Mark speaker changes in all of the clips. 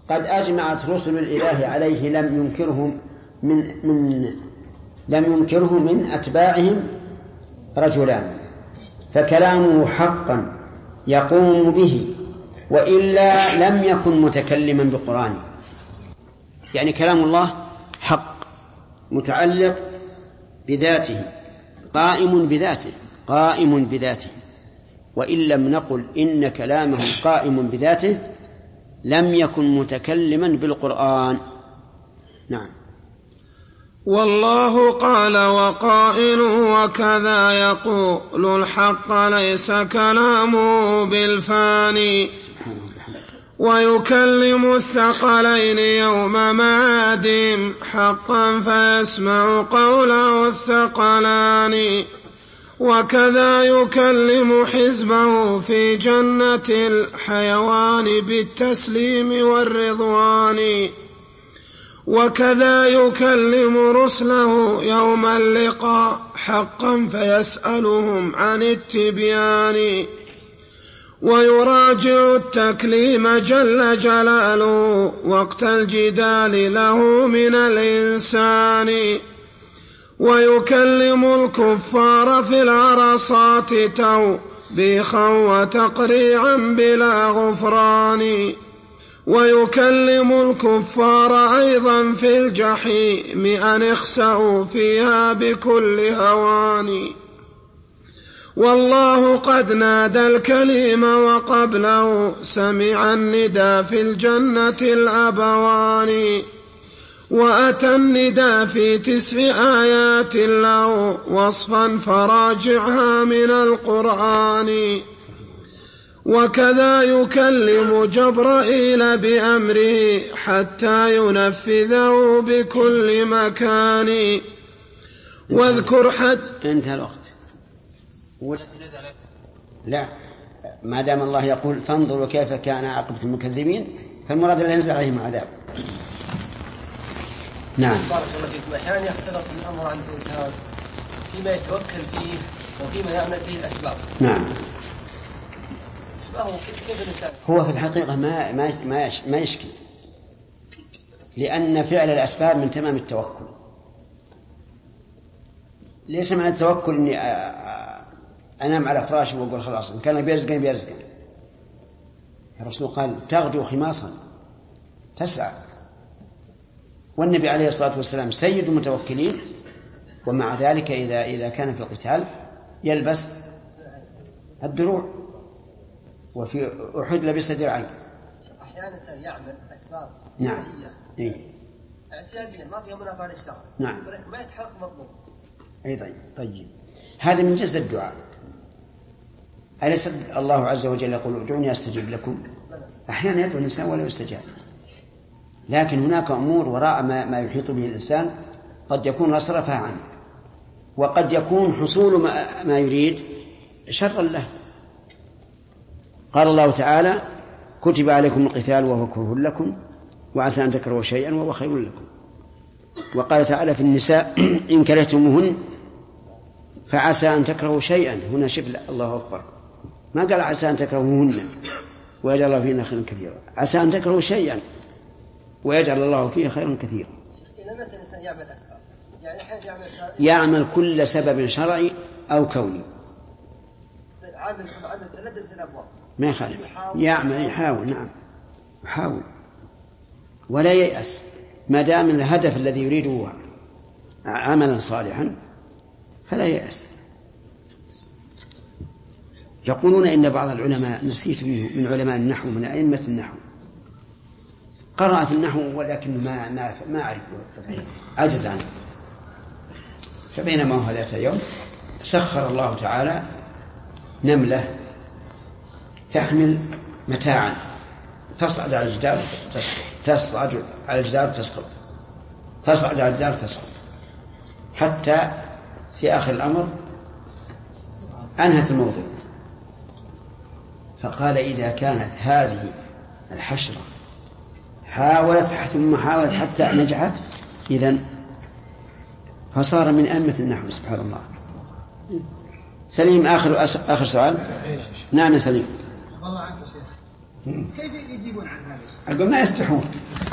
Speaker 1: قد أجمعت رسل الإله عليه لم ينكره من أتباعهم رجلان، فكلامه حقا يقوم به، وإلا لم يكن متكلما بالقرآن. يعني كلام الله حق متعلق بذاته قائم بذاته، وإن لم نقل إن كلامه قائم بذاته لم يكن متكلما بالقرآن. نعم.
Speaker 2: والله قال وقائل وكذا يقول الحق ليس كلامه بالفاني، ويكلم الثقلين يوم معادهم حقا فيسمع قوله الثقلان، وكذا يكلم حزبه في جنة الحيوان بالتسليم والرضوان، وكذا يكلم رسله يوم اللقاء حقا فيسألهم عن التبيان، ويراجع التكليم جل جلاله وقت الجدال له من الإنسان، ويكلم الكفار في العرصات توبيخا وتقريعا بلا غفران، ويكلم الكفار أيضا في الجحيم أن اخسأوا فيها بكل هوان. والله قد نادى الكليم وقبله سمع الندى في الجنة الأبوان، وأتى الندى في 9 آيات له وصفا فراجعها من القرآن، وكذا يكلم جبرائيل بأمره حتى ينفذه بكل مكان. واذكر
Speaker 1: انتهى الوقت. لا، ما دام الله يقول فانظروا كيف كان عاقبة المكذبين، فالمراد لا ينزل عليهم عذاب. نعم.
Speaker 3: بارك الله فيكم. أحيانا يختلط الأمر عند الإنسان فيما يتوكل فيه وفيما يعمل فيه الأسباب.
Speaker 1: نعم.
Speaker 3: كيف الإنسان؟
Speaker 1: هو في الحقيقة ما يشكي، لأن فعل الأسباب من تمام التوكل. ليس معنى التوكل أني أنام على فراشي وأقول خلاص إن كان بيرزقني. الرسول قال تغدو خماصا تسعى، والنبي عليه الصلاة والسلام سيد المتوكلين، ومع ذلك إذا كان في القتال يلبس الدروع، وفي أحد لبس درعين.
Speaker 3: أحيانا الإنسان يعمل أسباب
Speaker 1: نعم
Speaker 3: اعتيادية ما فيها منافعة للشرع،
Speaker 1: نعم،
Speaker 3: ولكن ما يتحقق مطلوب.
Speaker 1: أي طيب هذا من جزء الدعاء. أليس الله عز وجل يقول ادعوني أستجيب لكم؟ أحيانا يدعو الإنسان ولا يستجاب، لكن هناك أمور وراء ما يحيط به الإنسان قد يكون أصرفها عنه، وقد يكون حصول ما يريد شرا له. قال الله تعالى كتب عليكم القتال وهو كره لكم وعسى أن تكرهوا شيئا وهو خير لكم. وقال تعالى في النساء إن كرهتموهن فعسى أن تكرهوا شيئا، هنا شف الله أكبر، ما قال عسى أن تكرهوهن ويجعل الله فينا خيرا كثيرا، عسى أن تكرهوا شيئا ويجعل الله فيه خيرا كثيرا.
Speaker 3: لما كان الإنسان يعمل أسباب، يعني
Speaker 1: يعمل كل سبب شرعي أو كوني،
Speaker 3: عامل تلدد في الأبواب
Speaker 1: ما يخالف، يحاول نعم يحاول ولا ييأس، ما دام الهدف الذي يريده عملا صالحا فلا ييأس. يقولون إن بعض العلماء نسيت من علماء النحو من أئمة النحو قرأ في النحو ولكن ما أعرف عجز عنه، فبينما هو ذات يوم سخر الله تعالى نملة تحمل متاعا تصعد على الجدار تصعد على الجدار تسقط، تصعد على الجدار تسقط، حتى في آخر الأمر أنهت الموضوع. فقال إذا كانت هذه الحشرة حاولت ثم حاولت حتى نجحت إذن فصار من أئمة النحو. سبحان الله. سليم آخر سؤال. نعم سليم.
Speaker 4: والله عنك شيخ، كيف يجيبون عن هذا؟
Speaker 1: أقول ما يستحون.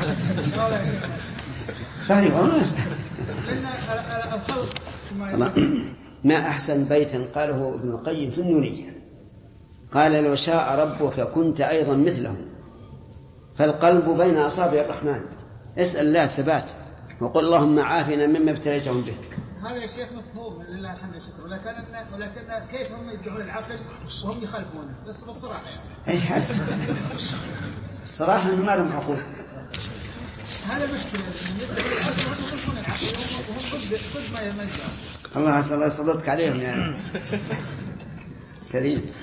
Speaker 1: صحيح والله ما يستحون.
Speaker 4: لأن الخلق
Speaker 1: ما أحسن بيتا قاله ابن القيم في النونية، قال لو شاء ربك كنت أيضا مثله، فالقلب بين أصابع الرحمن، اسأل الله الثبات وقل اللهم عافنا مما ابتليتهم به.
Speaker 4: هذا يا شيخ مفهوم لله الحمد والشكر، ولكن كيف هم يدعون العقل وهم يخالفونه؟ بس بالصراحة
Speaker 1: يعني. أي حد الصراحة إنه ما لهم عقول.
Speaker 4: هذا مشكلة يدعون العقل وهم ضد ما يميزه.
Speaker 1: الله عز وجل صدقك عليهم يعني. سليم.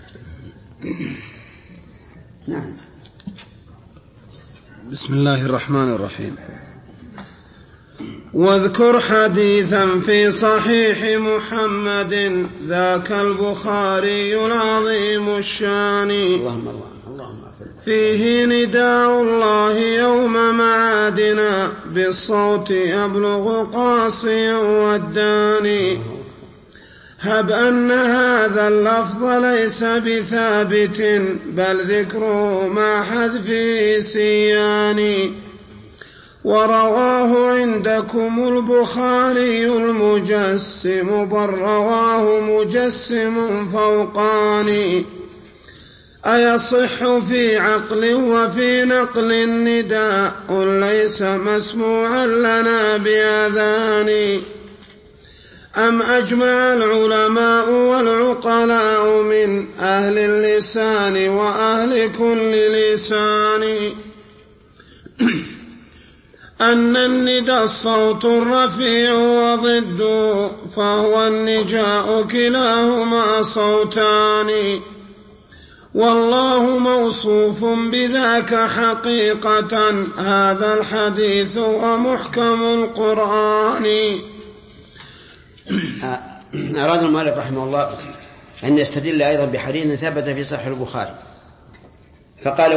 Speaker 1: نعم.
Speaker 2: بسم الله الرحمن الرحيم. واذكر حديثا في صحيح محمد ذاك البخاري العظيم الشان فيه نداء الله يوم معادنا بالصوت يبلغ قاصيا والداني. هب أن هذا اللفظ ليس بثابت بل ذكره مع حذف سيان، ورواه عندكم البخاري المجسم بل رواه مجسم فوقاني. أيصح في عقل وفي نقل النداء ليس مسموعا لنا بأذان، أم أجمع العلماء والعقلاء من أهل اللسان وأهل كل لسان أن النداء الصوت الرفيع وضده فهو النجاء كلاهما صوتان، والله موصوف بذاك حقيقة هذا الحديث ومحكم القرآن.
Speaker 1: أراد المؤلف رحمه الله أن يستدل أيضا بحديث ثبت في صحيح البخاري، فقال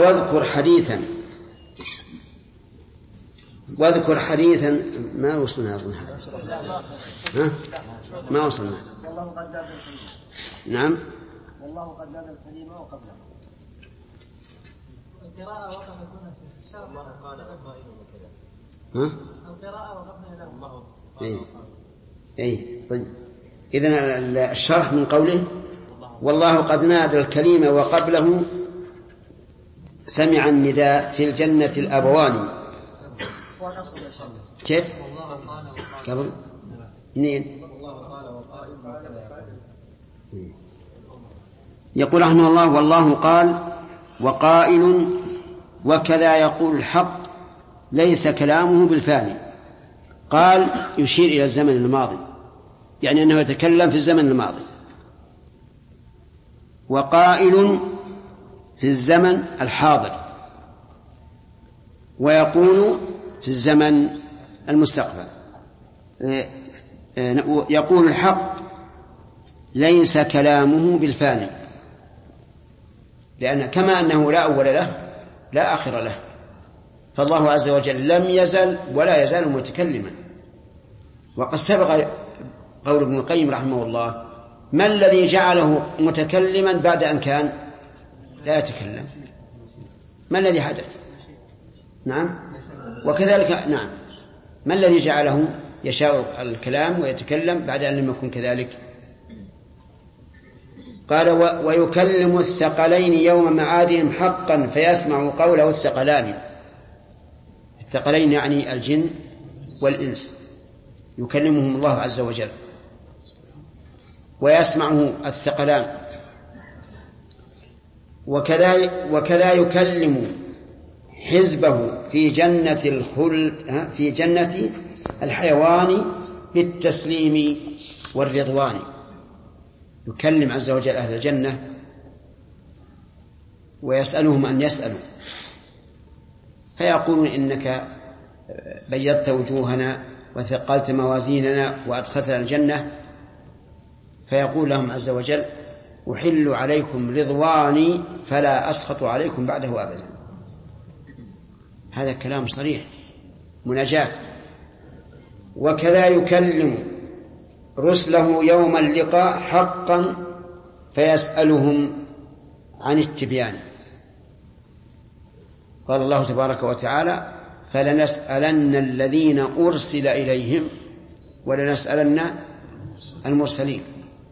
Speaker 1: واذكر حديثا ما وصلنا أظن هذا ما وصلنا. نعم
Speaker 3: والله قد نادى الكريم وقبله. القراءة وقفت هنا الشرح الله قال وقائل وكذا. القراءة وقفنا الله.
Speaker 1: أي طيب. إذن الشرح من قوله والله قد نادى الكريم وقبله سمع النداء في الجنة الأبوان. كيف؟ قبل منين؟ يقول رحمه الله والله قال وقائل وكذا يقول الحق ليس كلامه بالفاني. قال يشير إلى الزمن الماضي، يعني أنه يتكلم في الزمن الماضي، وقائل في الزمن الحاضر، ويقول في الزمن المستقبل. يقول الحق ليس كلامه بالفاني، لأن كما أنه لا أول له لا آخر له، فالله عز وجل لم يزل ولا يزال متكلما. وقد سبق قول ابن القيم رحمه الله ما الذي جعله متكلما بعد أن كان لا يتكلم؟ ما الذي حدث؟ نعم وكذلك نعم ما الذي جعله يشاء الكلام ويتكلم بعد أن لم يكن كذلك؟ قال ويكلم الثقلين يوم معادهم حقا فيسمع قوله الثقلان. الثقلين يعني الجن والإنس، يكلمهم الله عز وجل ويسمعه الثقلان. وكذا يكلم حزبه في جنة الخلد في جنة الحيوان بالتسليم والرضوان. يكلم عز وجل أهل الجنة ويسألهم أن يسألوا، فيقولون إنك بيضت وجوهنا وثقلت موازيننا وأدخلتنا الجنة، فيقول لهم عز وجل أحل عليكم رضواني فلا أسخط عليكم بعده أبدا. هذا كلام صريح مناجاة. وكذا يكلم رسله يوم اللقاء حقا فيسألهم عن التبيان. قال الله تبارك وتعالى: فلنسألن الذين أرسل إليهم ولنسألن المرسلين.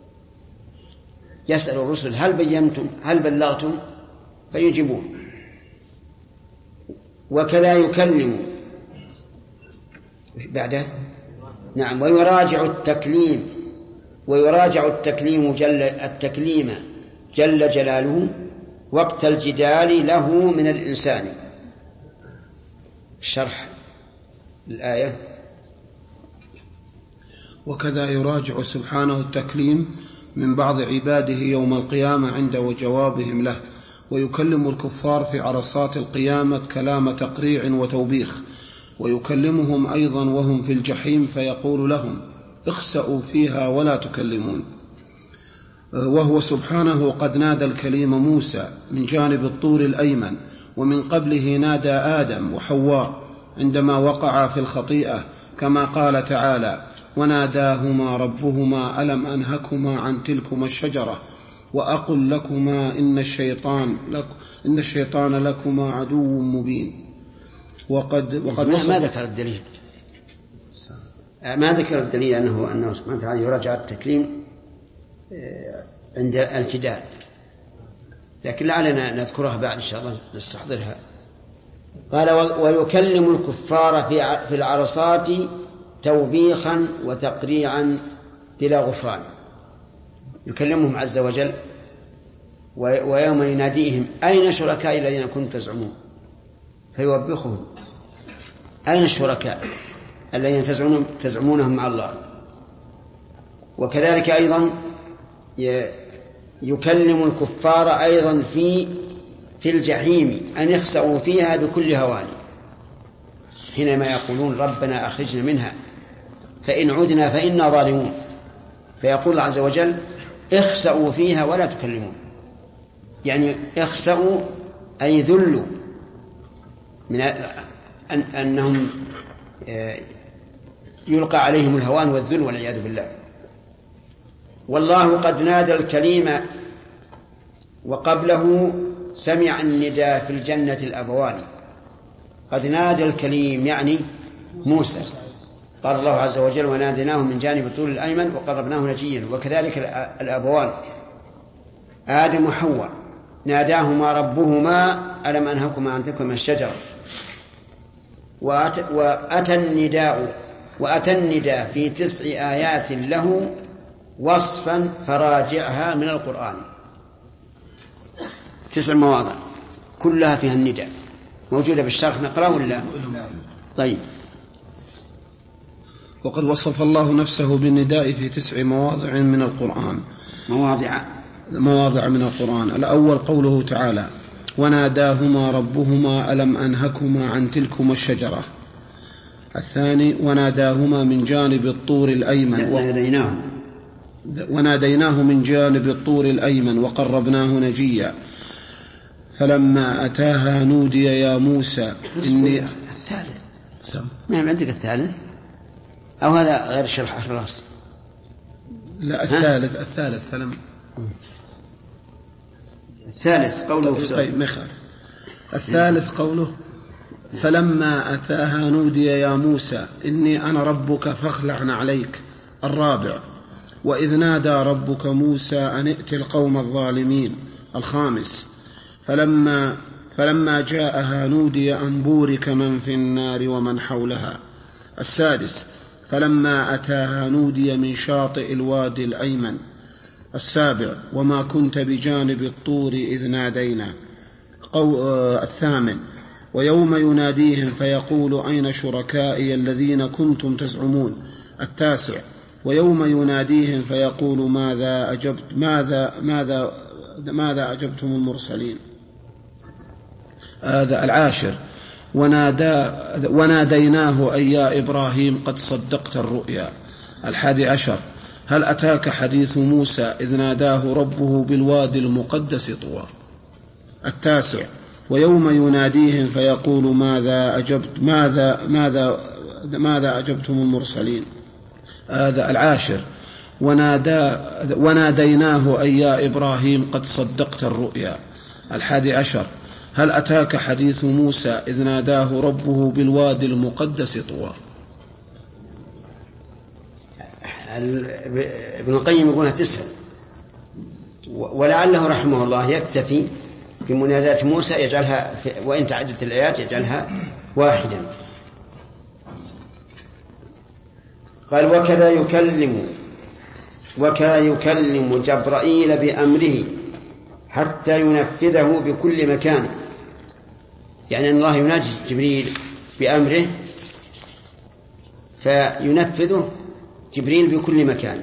Speaker 1: يسأل الرسل: هل بلغتم؟ فيجيبون. وكذا يكلم بعده، نعم، ويراجع التكليم جل جلاله وقت الجدال له من الإنسان. شرح الآية:
Speaker 2: وكذا يراجع سبحانه التكليم من بعض عباده يوم القيامة عند وجوابهم له، ويكلم الكفار في عرصات القيامة كلام تقريع وتوبيخ، ويكلمهم أيضا وهم في الجحيم فيقول لهم: اخسأوا فيها ولا تكلمون. وهو سبحانه قد نادى الكليم موسى من جانب الطور الأيمن، ومن قبله نادى آدم وحواء عندما وقعا في الخطيئة، كما قال تعالى: وناداهما ربهما ألم أنهكما عن تلكما الشجرة وأقل لكما إن الشيطان لكما عدو مبين. وقد
Speaker 1: ما ذكر الدليل، أنه سبحانه وتعالى يراجع التكليم عند الجدال، لكن لعلنا نذكرها بعد إن شاء الله نستحضرها. قال: ويكلم الكفار في العرصات توبيخا وتقريعا بلا غفران. يكلمهم عز وجل ويوم يناديهم: أين شركائي الذين كنتم تزعمون؟ فيوبخهم: أين الشركاء الذين تزعمونهم مع الله؟ وكذلك أيضا يكلم الكفار أيضا في الجحيم أن يخسأوا فيها بكل هوان، حينما يقولون: ربنا أخرجنا منها فإن عدنا فإنا ظالمون. فيقول الله عز وجل: اخسأوا فيها ولا تكلمون، يعني اخسأوا أي ذلوا من أنهم يلقى عليهم الهوان والذل والعياذ بالله. والله قد نادى الكليم وقبله سمع النداء في الجنة الأبوان. قد نادى الكليم يعني موسى، قال الله عز وجل: وناديناه من جانب الطور الأيمن وقربناه نجيا. وكذلك الأبوان آدم وحواء ناداهما ربهما ألم أنهكما عن تلكما الشجرة. وأتى النداء في 9 آيات له وصفا فراجعها من القرآن. 9 مواضع كلها فيها النداء، موجودة بالشرح، نقرأ ولا؟ طيب.
Speaker 2: وقد وصف الله نفسه بالنداء في 9 مواضع من القرآن. مواضع من القرآن. الأول قوله تعالى: وناداهما ربهما ألم أنهكما عن تلكما الشجرة. الثاني: وناداهما من جانب الطور الأيمن وناديناه من جانب الطور الأيمن وقربناه نجيا. فلما أتاها نودي يا موسى إني.
Speaker 1: الثالث ما عندك الثالث أو هذا غير شرح الراس؟
Speaker 2: لا، الثالث فلم.
Speaker 1: الثالث قوله.
Speaker 2: طيب ما يخالف. الثالث قوله: فلما أتاها نودي يا موسى إني أنا ربك فاخلع عليك. الرابع: وإذ نادى ربك موسى أن ائت القوم الظالمين. الخامس: فلما جاءها نودي أن بورك من في النار ومن حولها. السادس: فلما أتاها نودي من شاطئ الوادي الأيمن. السابع: وما كنت بجانب الطور إذ نادينا. الثامن: ويوم يناديهم فيقول أين شركائي الذين كنتم تزعمون. التاسع: ويوم يناديهم فيقول ماذا أجبتم المرسلين. هذا العاشر: وناديناه أي يا إبراهيم قد صدقت الرؤيا. 11: هل أتاك حديث موسى إذ ناداه ربه بالوادي المقدس طوى. 9: ويوم يناديهم فيقول ماذا أجبتم المرسلين. هذا العاشر: وناديناه أي يا إبراهيم قد صدقت الرؤيا. 11: هل أتاك حديث موسى إذ ناداه ربه بالوادي المقدس طوى؟
Speaker 1: ابن القيم يقولها 9، ولعله رحمه الله يكتفي بمناداة موسى يجعلها وإن تعدت الآيات يجعلها واحدا. قال وكذا يكلم جبرائيل بأمره حتى ينفذه بكل مكان، يعني أن الله يناجي جبريل بأمره فينفذه جبريل بكل مكان.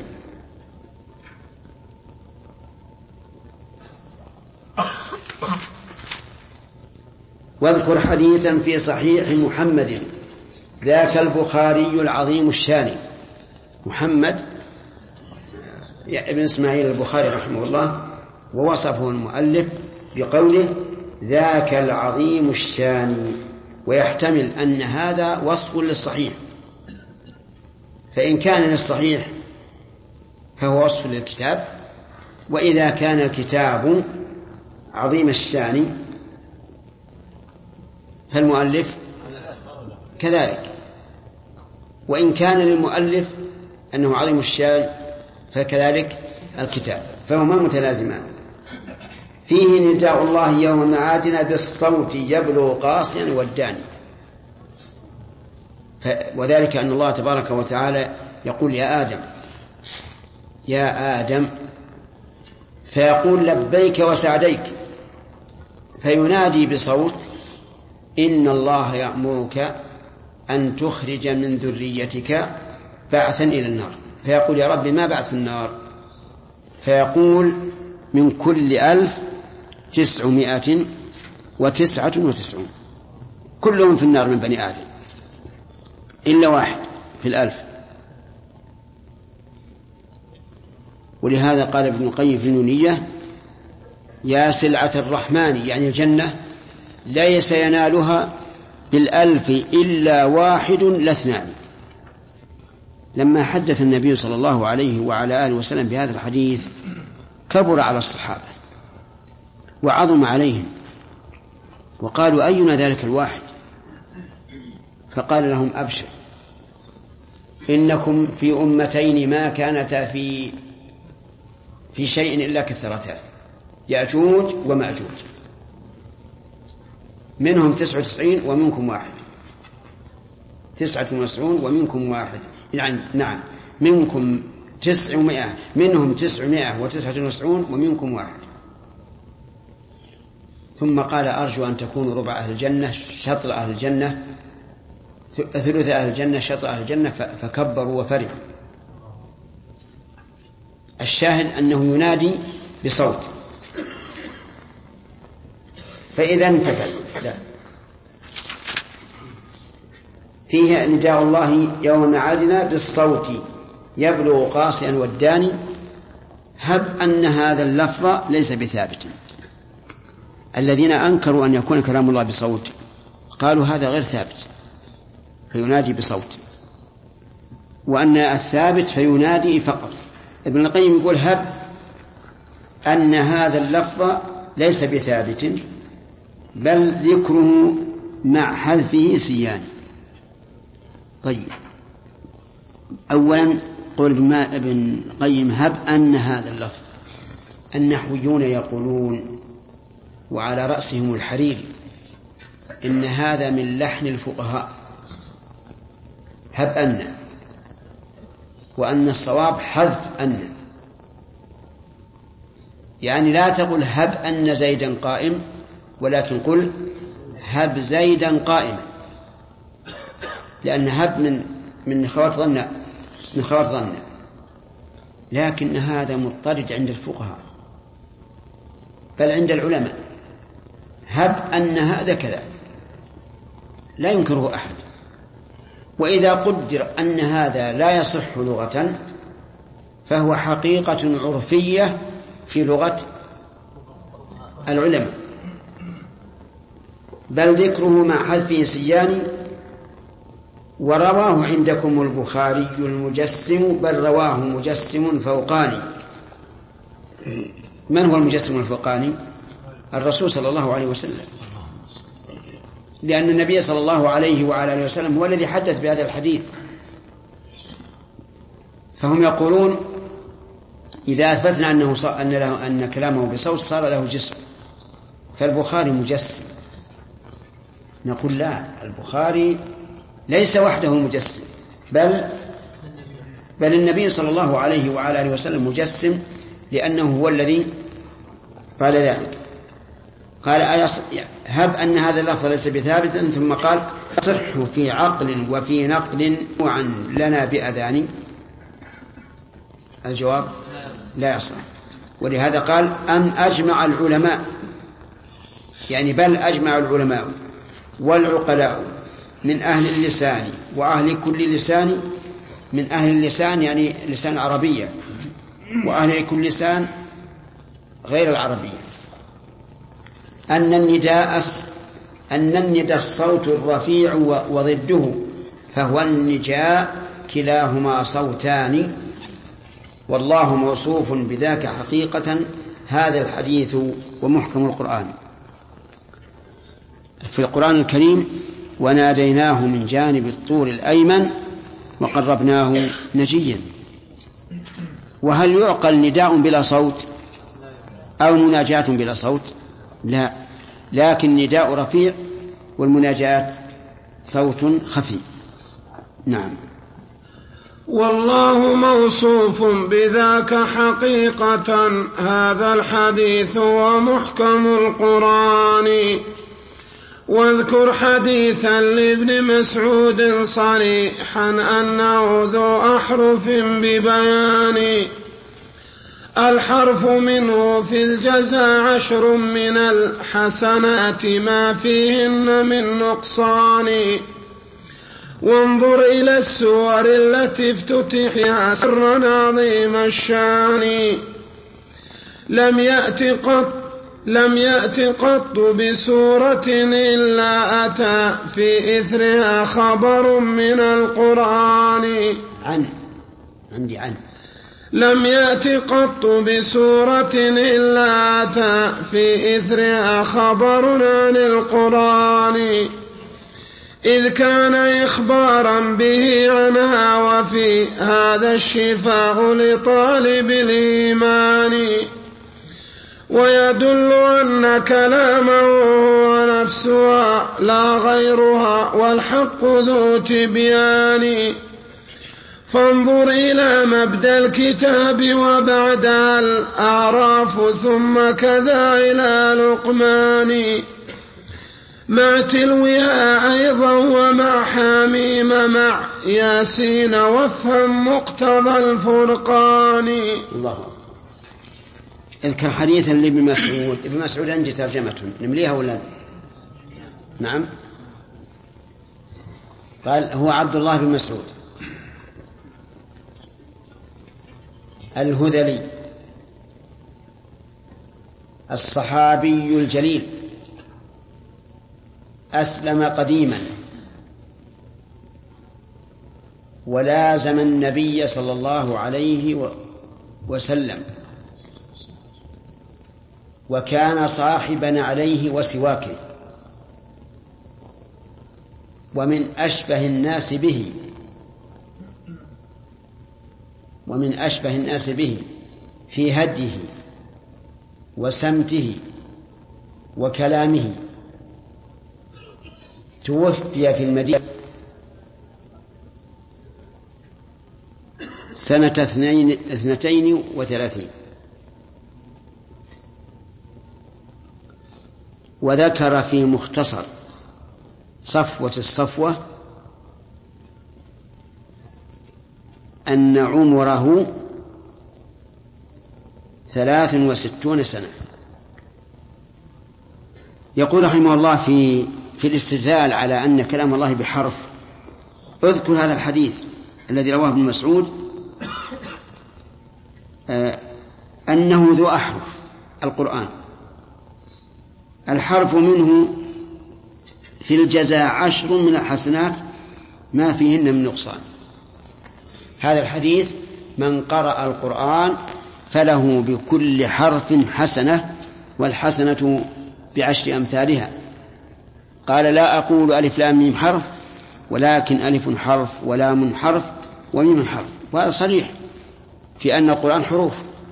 Speaker 1: واذكر حديثا في صحيح محمد ذاك البخاري العظيم الشان. محمد ابن إسماعيل البخاري رحمه الله، ووصفه المؤلف بقوله ذاك العظيم الشان، ويحتمل أن هذا وصف للصحيح، فإن كان للصحيح فهو وصف للكتاب، وإذا كان الكتاب عظيم الشان فالمؤلف كذلك، وإن كان للمؤلف أنه عظيم الشان فكذلك الكتاب، فهما متلازمان. فيه نداء الله يوم معادنا بالصوت يبلغ قاصيا والداني، وذلك أن الله تبارك وتعالى يقول يا آدم فيقول لبيك وسعديك، فينادي بصوت إن الله يأمرك أن تخرج من ذريتك بعثا إلى النار، فيقول يا رب ما بعث النار؟ فيقول من كل 1999 كلهم في النار من بني آدم إلا واحد في 1000. ولهذا قال ابن القيم في النونية يا سلعة الرحمن، يعني الجنة ليس ينالها 1000 إلا واحد لا 2. لما حدث النبي صلى الله عليه وعلى آله وسلم بهذا الحديث كبر على الصحابة وعظم عليهم، وقالوا أينا ذلك الواحد؟ فقال لهم أبشر، إنكم في أمتين ما كانتا في شيء إلا كثرتا، يأجوج ومأجوج، منهم 99 ومنكم واحد، 99 ومنكم واحد، يعني نعم منكم 900، منهم 999 ومنكم واحد. ثم قال أرجو أن تكونوا ربع أهل الجنة، شطر أهل الجنة، ثلث أهل الجنة، شطر أهل الجنة، فكبروا وفرحوا. الشاهد أنه ينادي بصوت، فإذا انتقل فيه نداء الله يوم معادنا بالصوت يبلغ قاصيا والداني. هب أن هذا اللفظ ليس بثابت. الذين أنكروا أن يكون كلام الله بصوت قالوا هذا غير ثابت فينادي بصوت، وأن الثابت فينادي فقط. ابن القيم يقول هب أن هذا اللفظ ليس بثابت بل ذكره مع حذفه سيان. طيب، أولا قول ابن القيم هب أن هذا اللفظ. النحويون يقولون وعلى رأسهم الحريري إن هذا من لحن الفقهاء، هب أن، وأن الصواب حذف أن، يعني لا تقل هب أن زيدا قائم، ولكن قل هب زيدا قائما، لأن هب من خوات ظن، لكن هذا مضطرد عند الفقهاء بل عند العلماء. هب أن هذا كذا لا ينكره أحد، وإذا قدر أن هذا لا يصح لغة فهو حقيقة عرفية في لغة العلماء، بل ذكره مع حذفه سيان. ورواه عندكم البخاري المجسم، بل رواه مجسم فوقاني. من هو المجسم الفوقاني؟ الرسول صلى الله عليه وسلم، لأن النبي صلى الله عليه وعلى آله وسلم هو الذي حدث بهذا الحديث. فهم يقولون إذا أثبتنا أن كلامه بصوت صار له جسم، فالبخاري مجسم. نقول لا، البخاري ليس وحده مجسم، بل النبي صلى الله عليه وعلى آله وسلم مجسم، لأنه هو الذي قال ذلك. قال هب أن هذا اللفظ ليس بثابت، ثم قال صح في عقل وفي نقل وعن لنا بأذان. الجواب لا يصح، ولهذا قال أم أجمع العلماء، يعني بل أجمع العلماء والعقلاء من أهل اللسان وأهل كل لسان. من أهل اللسان يعني لسان العربية، وأهل كل لسان غير العربية، أن النداء الصوت الرفيع وضده، فهو النجاء كلاهما صوتان، والله موصوف بذاك حقيقة. هذا الحديث ومحكم القرآن. في القرآن الكريم وناديناه من جانب الطور الأيمن وقربناه نجيا. وهل يعقل نداء بلا صوت أو مناجاة بلا صوت؟ لا، لكن نداء رفيع والمناجاة صوت خفي. نعم.
Speaker 2: والله موصوف بذاك حقيقة. هذا الحديث ومحكم القرآن. واذكر حديثا لابن مسعود صريحا أنه ذو أحرف ببيان. الحرف منه في الجزاء 10 من الحسنات ما فيهن من نقصان. وانظر إلى السور التي افتتحها سرا عظيم الشان. لم يأت قط بسورة إلا أتى في إثرها خبر من القرآن. لم يأت قط بسورة إلا أتى في إثرها خبر عن القرآن، إذ كان إخبارا به عنها، وفي هذا الشفاء لطالب الإيمان. ويدل أن كلامه ونفسها لا غيرها، والحق ذو تبيان. فانظر إلى مبدأ الكتاب وبعدها الأعراف، ثم كذا إلى لقمان، مع تلوها أيضا ومع حميم مع ياسين، وافهم مقتضى الفرقان.
Speaker 1: الله. اذكر حديثا لابن مسعود. ابن مسعود عندي ترجمته، نمليها ولا؟ نعم. قال هو عبد الله بن مسعود الهذلي الصحابي الجليل، أسلم قديما ولازم النبي صلى الله عليه وسلم، وكان صاحبا عليه وسواكه، ومن أشبه الناس به في هديه وسمته وكلامه. توفي في المدينة سنة 32، وذكر في مختصر صفوة الصفوة أن عمره 63 سنة. يقول رحمه الله في الاستدلال على أن كلام الله بحرف، اذكر هذا الحديث الذي رواه ابن مسعود أنه ذو أحرف القرآن. الحرف منه في الجزاء 10 من الحسنات ما فيهن من نقصان. هذا الحديث من قرأ القرآن فله بكل حرف حسنة، والحسنة ب10 أمثالها. قال لا أقول ألف لام ميم حرف ولكن ألف حرف ولام حرف وميم حرف. وهذا صريح في أن القرآن حروف.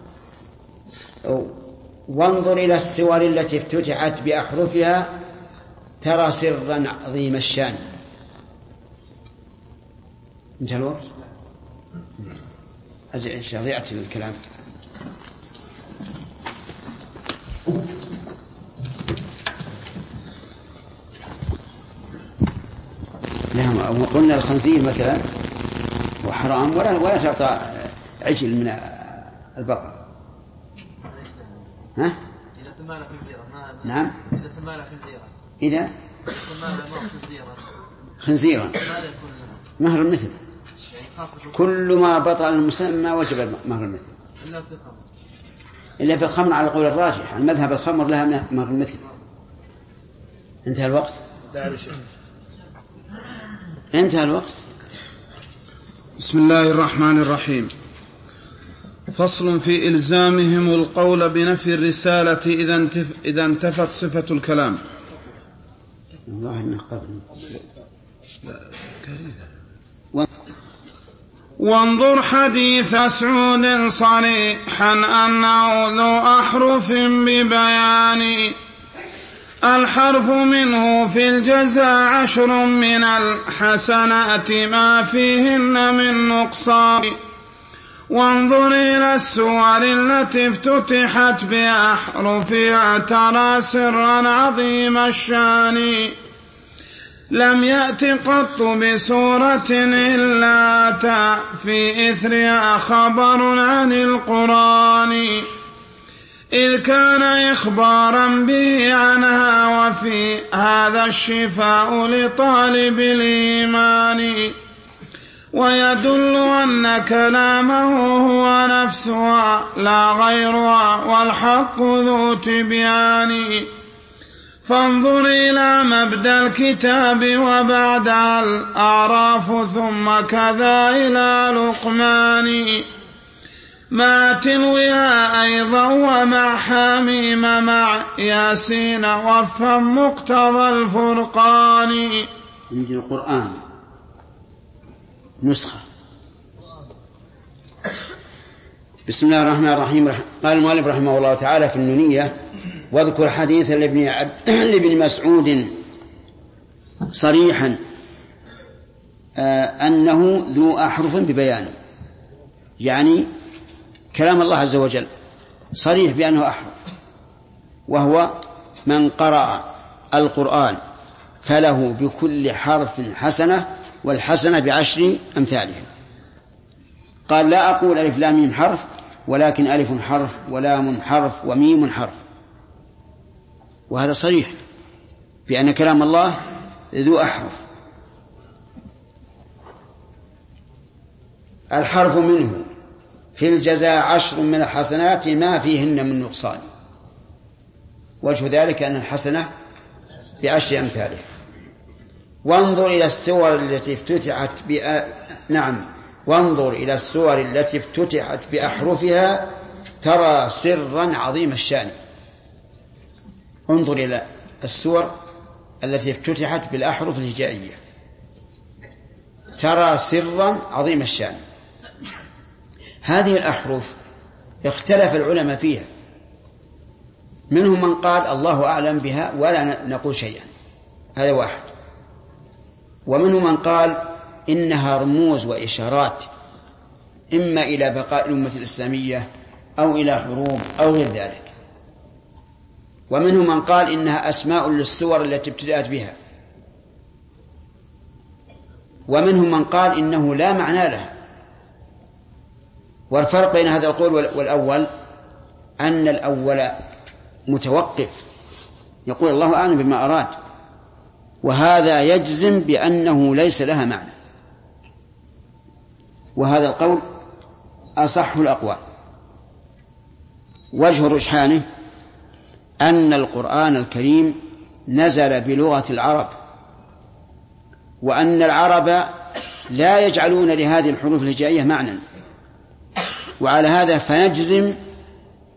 Speaker 1: وانظر إلى السور التي افتتحت بأحرفها ترى سرا عظيم الشان. انتهى الوقت. ضيعت الكلام. نعم. قلنا الخنزير مثلا وحرام ولا تعطى عجل من البقر. ها؟
Speaker 3: إذا سمانا خنزيرا.
Speaker 1: نعم.
Speaker 3: إذا سمانا خنزيرا.
Speaker 1: إذا
Speaker 3: سمانا خنزيرا.
Speaker 1: خنزيرا. مهر المثل. كل ما بطل المسمى وجب مهر المثل. إلا في الخمر على قول الراجح. المذهب الخمر لها مهر المثل. انتهى الوقت. انتهى الوقت.
Speaker 2: بسم الله الرحمن الرحيم. فصل في إلزامهم القول بنفي الرسالة إذا انتفت صفة الكلام.
Speaker 1: الله إنه قبل.
Speaker 2: وانظر حديث مسعود صريحا أنه ذو أحرف ببيان. الحرف منه في الجزاء 10 من الحسنات ما فيهن من نقصان. وانظر إلى السور التي افتتحت بأحرفها ترى سرا عظيم الشان. لم يأت قط بسورة إلا أتى في إثرها خبر عن القرآن، إذ كان إخبارا به عنها وفي هذا الشفاء لطالب الإيمان. ويدل أن كلامه هو نفسها لا غيرها والحق ذو تبيان. فانظر إلى مبدأ الكتاب وبعدها الأعراف ثم كذا إلى لقمان، مع تلوها أيضا ومع حميم مع ياسين وفهم مقتضى الفرقان.
Speaker 1: عندي القرآن نسخة. بسم الله الرحمن الرحيم. قال المؤلف رحمه الله تعالى في النونية: واذكر حديث لابن مسعود صريحا أنه ذو أحرف ببيان، يعني كلام الله عز وجل صريح بأنه أحرف، وهو من قرأ القرآن فله بكل حرف حسنة والحسنة ب10 أمثالها. قال لا أقول ألف لام ميم حرف ولكن ألف حرف ولام حرف وميم حرف. وهذا صريح بأن كلام الله ذو أحرف. الحرف منه في الجزاء 10 من الحسنات ما فيهن من نقصان. وجه ذلك أن الحسنة ب10 أمثالها. وانظر إلى السور التي افتتحت وانظر إلى السور التي افتتحت بأحرفها ترى سرا عظيم الشان. انظر إلى السور التي افتتحت بالأحرف الهجائية ترى سرا عظيم الشان. هذه الأحرف اختلف العلماء فيها، منهم من قال الله أعلم بها ولا نقول شيئا، هذا واحد. ومنهم من قال إنها رموز وإشارات إما إلى بقاء الأمة الإسلامية أو إلى حروب أو غير ذلك. ومنهم من قال إنها أسماء للسور التي ابتدأت بها. ومنهم من قال إنه لا معنى لها. والفرق بين هذا القول والأول أن الأول متوقف يقول الله أعلم بما أراد، وهذا يجزم بأنه ليس لها معنى. وهذا القول أصح الأقوال. وجه رجحانه أن القرآن الكريم نزل بلغة العرب، وأن العرب لا يجعلون لهذه الحروف الهجائية معنى، وعلى هذا فنجزم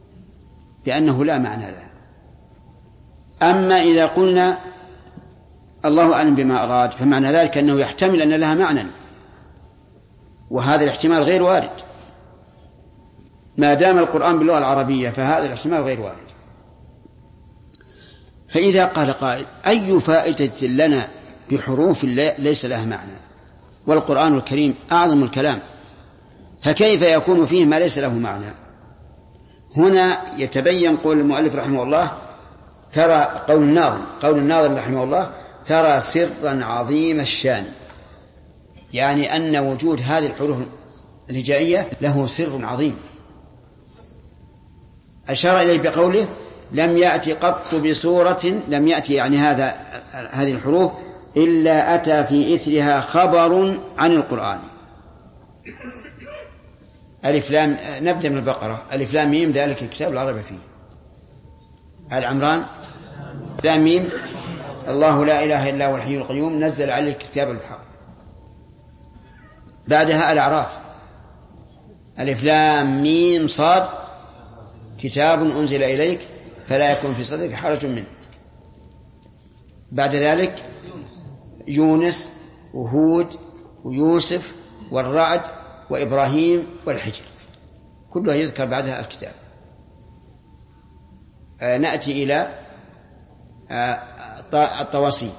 Speaker 1: بأنه لا معنى لها. أما إذا قلنا الله أعلم بما أراد، فمعنى ذلك أنه يحتمل أن لها معنى، وهذا الاحتمال غير وارد. ما دام القرآن باللغة العربية فهذا الاحتمال غير وارد. فإذا قال قائل: أي فائدة لنا بحروف ليس لها معنى، والقرآن الكريم أعظم الكلام، فكيف يكون فيه ما ليس له معنى؟ هنا يتبين قول المؤلف رحمه الله، ترى قول الناظم رحمه الله: ترى سرا عظيم الشان، يعني أن وجود هذه الحروف الهجائية له سر عظيم. أشار إليه بقوله: لم يأتي قط بسورة، لم يأتي يعني هذه الحروف إلا أتى في إثرها خبر عن القرآن. ألف لام، نبدأ من البقرة: ألف لام ميم ذلك الكتاب لا ريب فيه. آل عمران: لام ميم الله لا إله إلا هو الحي القيوم نزل عليك الكتاب بالحق. بعدها الأعراف: ألف لام ميم صاد كتاب أنزل إليك فلا يكون في صدرك حرج منه. بعد ذلك يونس وهود ويوسف والرعد وإبراهيم والحجر، كلها يذكر بعدها الكتاب. نأتي إلى الطواسين.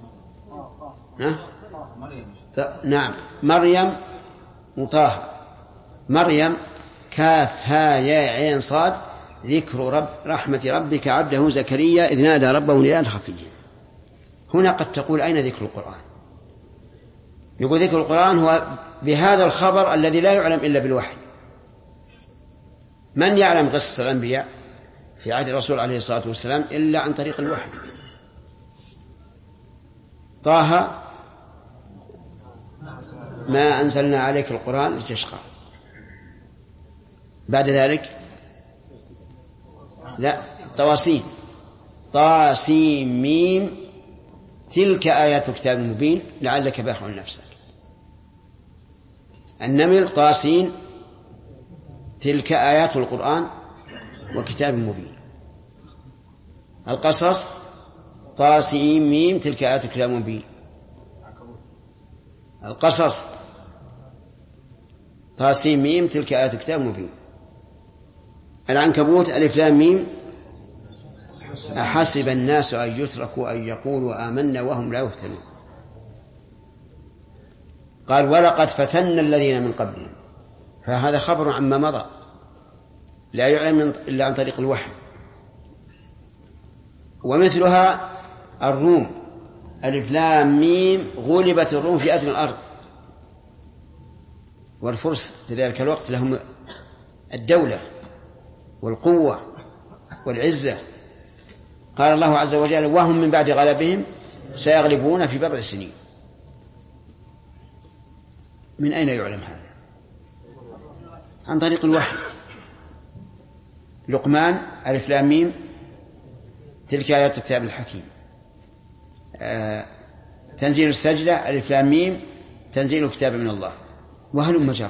Speaker 1: نعم، مريم وطه. مريم كاف ها يا عين صاد ذكر رحمة ربك عبده زكريا إذ نادى ربه نداء خفيا. هنا قد تقول: أين ذكر القرآن؟ يقول: ذكر القرآن هو بهذا الخبر الذي لا يعلم إلا بالوحي. من يعلم قصة الأنبياء في عهد الرسول عليه الصلاة والسلام إلا عن طريق الوحي؟ طه: ما أنزلنا عليك القرآن لتشقى. بعد ذلك لا، الطواسين: طاسين ميم تلك آيات الكتاب المبين لعلك باخع نفسك. النمل: طاسين تلك آيات القرآن وكتاب مبين. القصص: طاسين ميم تلك آيات الكتاب المبين. القصص: طاسين ميم تلك آيات الكتاب المبين. العنكبوت: ألف لام ميم أحسب الناس أن يتركوا أن يقولوا آمنا وهم لا يفتنون. قال: ولقد فتنا الذين من قبلهم، فهذا خبر عما مضى لا يعلم إلا عن طريق الوحي. ومثلها الروم: ألف لام ميم غلبت الروم في أدنى الأرض، والفرس في ذلك الوقت لهم الدولة والقوة والعزة. قال الله عز وجل: وهم من بعد غلبهم سيغلبون في بضع سنين. من أين يعلم هذا؟ عن طريق الوحي. لقمان: ألف لام ميم تلك آيات الكتاب الحكيم. تنزيل السجدة: ألف لام ميم تنزيل الكتاب من الله. وهلم جرا.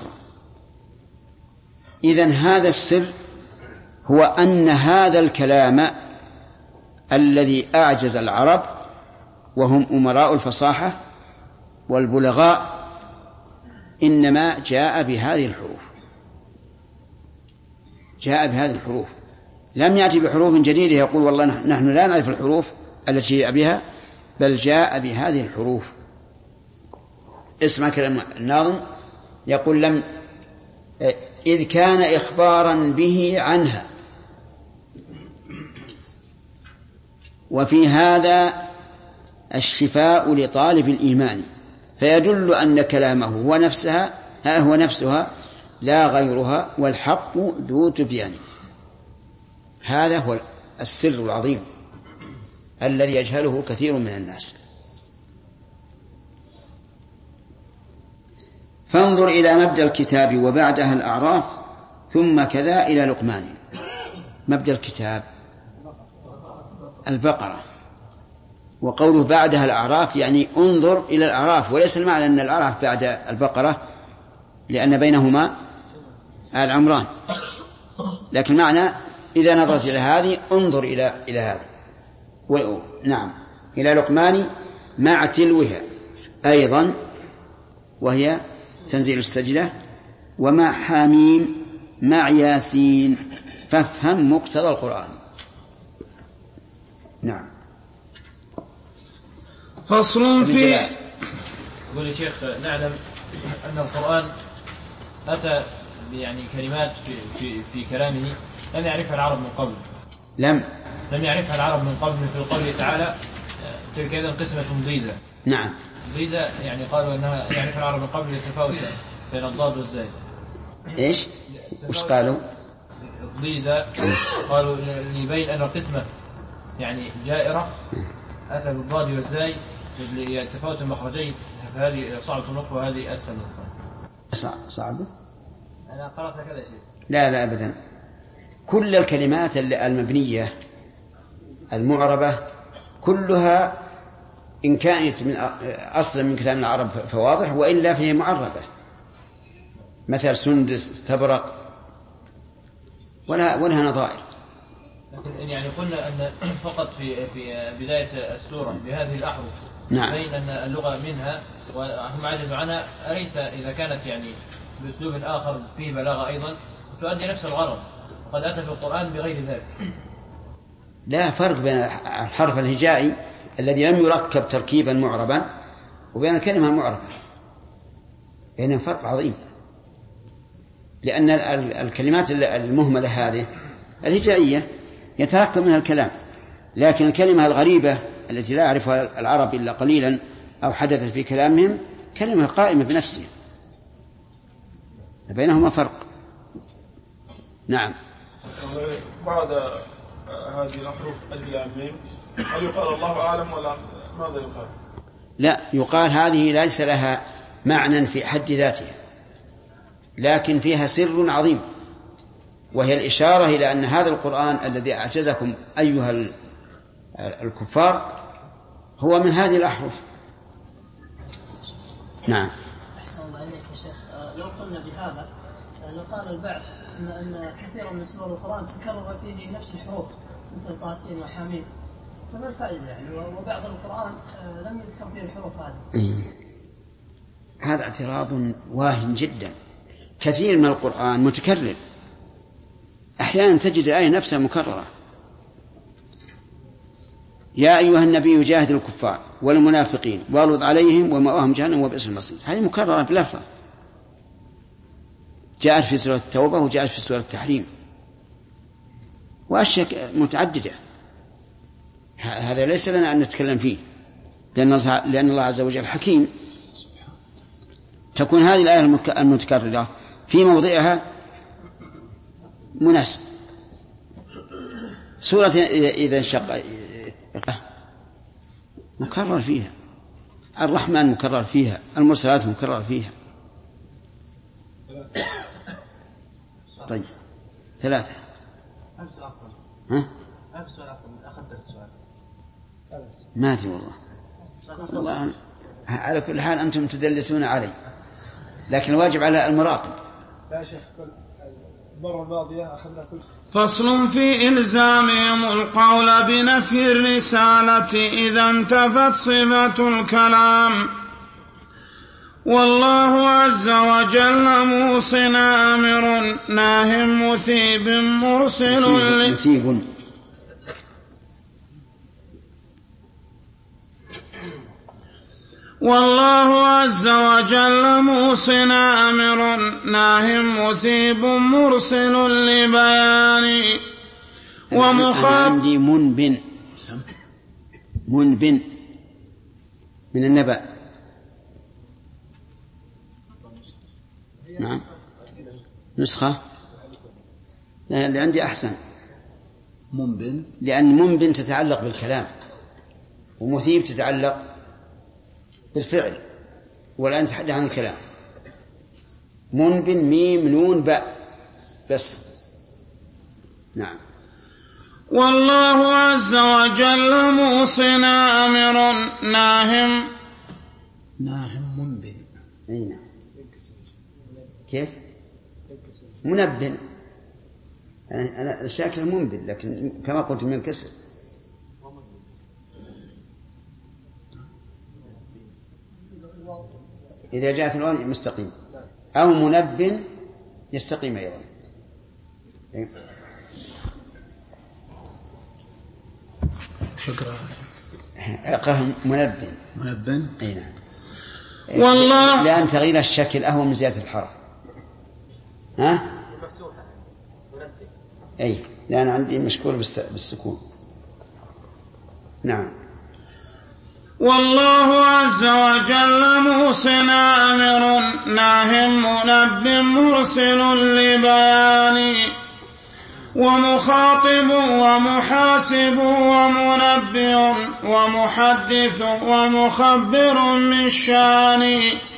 Speaker 1: إذن هذا السر هو أن هذا الكلام الذي أعجز العرب وهم أمراء الفصاحة والبلغاء إنما جاء بهذه الحروف، جاء بهذه الحروف، لم يأتي بحروف جديدة يقول والله نحن لا نعرف الحروف التي جاء بها، بل جاء بهذه الحروف. اسمع كلام الناظم يقول: إذ كان إخبارا به عنها، وفي هذا الشفاء لطالب الإيمان، فيدل أن كلامه هو نفسها لا غيرها، والحق ذو تبيان. هذا هو السر العظيم الذي يجهله كثير من الناس. فانظر إلى مبدأ الكتاب وبعدها الأعراف ثم كذا إلى لقمان. مبدأ الكتاب البقرة، وقوله بعدها الأعراف يعني انظر إلى الأعراف، وليس المعنى أن الأعراف بعد البقرة لأن بينهما آل عمران، لكن معنى إذا نظرت إلى هذه انظر إلى هذا. نعم، إلى لقمان مع تلوها أيضا وهي تنزيل السجدة، ومع حاميم مع ياسين، فافهم مقتضى القرآن. نعم.
Speaker 2: فصل في
Speaker 5: يقول يا شيخ نعلم أن القرآن أتى يعني كلمات في كلامه لم يعرفها العرب من قبل. لم يعرفها العرب من قبل، مثل قوله تعالى تلك إذن قسمة ضيزى.
Speaker 1: نعم.
Speaker 5: ضيزى يعني قالوا أنها يعرفها العرب من قبل للتفاوت بين الضاد والزاي.
Speaker 1: إيش؟ وش قالوا؟
Speaker 5: ضيزى قالوا ليبين أن القسمة يعني جائرة أتى بالضاد والزاي لتفاوت المخرجين، فهذه صعبة النطق وهذه أسهل النطق.
Speaker 1: صعبة؟
Speaker 5: أنا قرأت كذا شيء.
Speaker 1: لا أبدا، كل الكلمات المبنية المعربة كلها إن كانت من أصلا من كلام العرب فواضح، وإلا فهي معربة، مثل سندس، استبرق، ولها نظائر.
Speaker 5: لكن يعني قلنا أن فقط في بداية السورة بهذه الأحرف
Speaker 1: نعم.
Speaker 5: بين أن اللغة منها وهم عجزوا عنها، أليس إذا كانت يعني بأسلوب آخر فيه بلاغة أيضا تؤدي نفس الغرض، وقد أتى في القرآن بغير ذلك؟
Speaker 1: لا فرق بين الحرف الهجائي الذي لم يركب تركيبا معربا وبين الكلمة المعربة، بينهم فرق عظيم، لأن الكلمات المهملة هذه الهجائية يتركب منها الكلام، لكن الكلمة الغريبة التي لا يعرفها العرب إلا قليلا أو حدثت في كلامهم كلمة قائمة بنفسها، بينهما فرق. نعم.
Speaker 6: بعد هذه الأحرف اللام ميم هل يقال الله أعلم ولا ماذا يقال؟
Speaker 1: لا، يقال هذه ليس لها معنى في حد ذاتها، لكن فيها سر عظيم، وهي الإشارة إلى أن هذا القرآن الذي أعجزكم أيها الكفار هو من هذه الأحرف. نعم.
Speaker 7: أحسن الله عليك يا شيخ، لو قلنا بهذا لقال البعض أن كثيرا من سور القرآن تكرر فيه نفس الحروف مثل طاسين وحميم، فما الفائدة يعني؟ وبعض القرآن لم يذكر فيه الحروف هذه.
Speaker 1: هذا اعتراض واهن جدا. كثير من القرآن متكرر، أحيانا تجد الآية نفسها مكررة. يا أيها النبي جاهد الكفار والمنافقين واغلظ عليهم ومأواهم جهنم وبئس المصير، هذه مكررة بلفظة، جاءت في سورة التوبة وجاءت في سورة التحريم، وأشياء متعددة. هذا ليس لنا أن نتكلم فيه، لأن الله عز وجل حكيم. تكون هذه الآية المتكررة في موضعها مناسب. سورة إذا انشق مكرر فيها، الرحمن مكرر فيها، المرسلات مكرر فيها. طيب 3. ها؟ ما أدري والله على كل حال أنتم تدلسون علي، لكن الواجب على المراقب.
Speaker 6: لا شيخ، المرة الماضية أخذنا كل.
Speaker 2: فصل في إلزامهم القول بنفي الرسالة إذا انتفت صفة الكلام. والله عز وجل موصٍ آمر ناه مثيب مرسل والله عز وجل موصٍ آمر ناه مثيب مرسل لبيان ومخاطب.
Speaker 1: عندي منبن من النبأ. نعم نسخة اللي عندي أحسن
Speaker 2: منبن،
Speaker 1: لأن منبن تتعلق بالكلام ومثيب تتعلق بالفعل، والآن نتحدث عن الكلام. منبن ميم نون باء بس. نعم.
Speaker 2: والله عز وجل موصٍ آمر ناهم منبن.
Speaker 1: أين كيف منبن؟ أنا الشاكل منبن، لكن كما قلت من كسر. إذا جاءت الواو مستقيم، أو منب يستقيم أيضا.
Speaker 2: شكرا.
Speaker 1: اقرأ منب. أي نعم.
Speaker 2: والله
Speaker 1: لأن تغيير الشكل أهون من زيادة الحرف. ها؟ أي لأن عندي مشكور بالسكون. نعم.
Speaker 2: والله عز وجل موصٍ آمر ناه منب مرسل لبيان، ومخاطب ومحاسب ومنبئ ومحدث ومخبر من شان،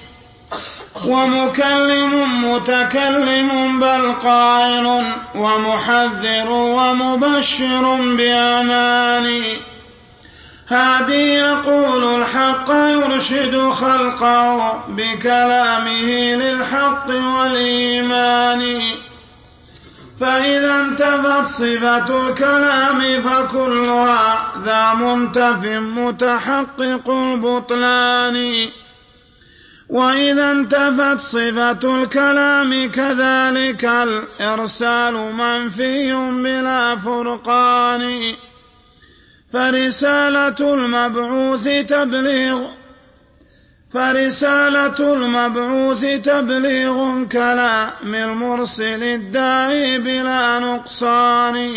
Speaker 2: ومكلم متكلم بل قائل، ومحذر ومبشر بأمان. هادي يقول الحق يرشد خلقه بكلامه للحق والإيمان. فإذا انتفت صفة الكلام فكلها ذا منتف متحقق البطلان، وإذا انتفت صفة الكلام كذلك الإرسال منفي بلا فرقان. فرسالة المبعوث تبليغ كلام المرسل الداعي بلا نقصان.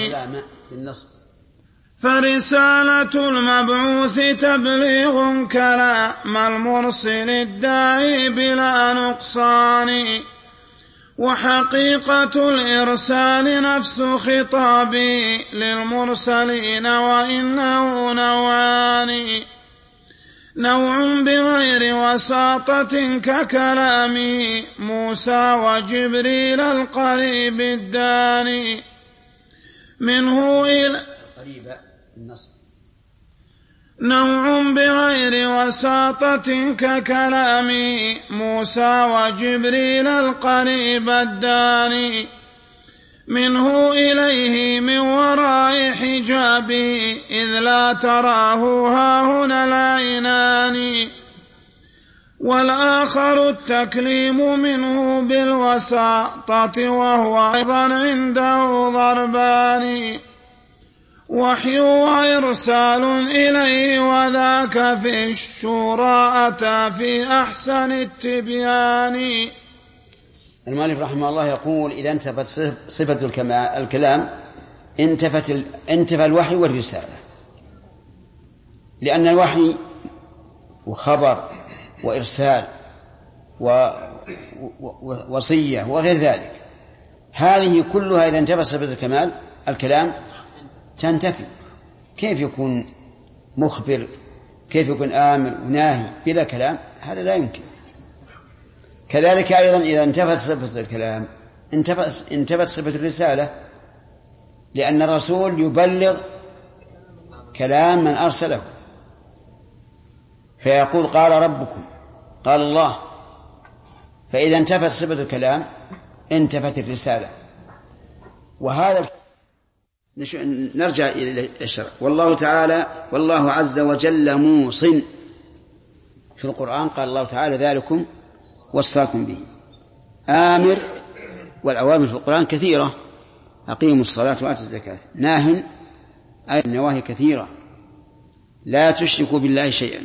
Speaker 2: فرسالة المبعوث تبليغ كلام المرسل الداعي بلا نقصان. وحقيقة الإرسال نفس خطابي للمرسلين، وإنه نوعان: نوع بغير وساطة ككلام موسى وجبريل القريب الداني منه إلى نوع بغير وساطة ككلام موسى وجبريل القريب الداني منه إليه من وراء حجابه إذ لا تراه هاهنا العينان. والآخر التكليم منه بالوساطة وهو أيضا عنده ضربان: وحي وإرسال إليه، وذاك في الشورى أتى في أحسن التبيان.
Speaker 1: المؤلف رحمه الله يقول: إذا انتفت صفة الكلام انتفى الوحي والرسالة، لأن الوحي وخبر وإرسال ووصية وغير ذلك، هذه كلها إذا انتفت صفة الكلام تنتفي. كيف يكون مخبر، كيف يكون آمر وناهي بلا كلام؟ هذا لا يمكن. كذلك أيضا إذا انتفت صفة الكلام انتفت صفة الرسالة، لأن الرسول يبلغ كلام من أرسله، فيقول قال ربكم، قال الله. فإذا انتفت صفة الكلام انتفت الرسالة. وهذا نرجع إلى الشرع. والله عز وجل موصٍ في القرآن، قال الله تعالى: ذلكم وصاكم به. آمر، والأوامر في القرآن كثيرة: أقيموا الصلاة وآتوا الزكاة. ناه، أي النواهي كثيرة: لا تشركوا بالله شيئا.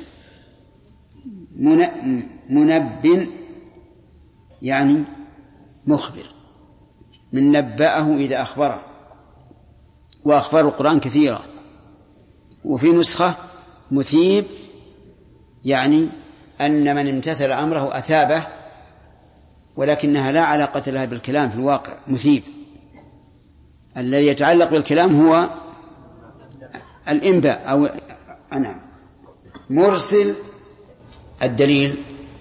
Speaker 1: منب يعني مخبر، من نبأه إذا أخبره، وأخبار القرآن كثيرة. وفي نسخة مثيب، يعني أن من امتثل أمره أثابه، ولكنها لا علاقة لها بالكلام في الواقع. مثيب الذي يتعلق بالكلام هو الإنباء أو نعم. مرسل الدليل: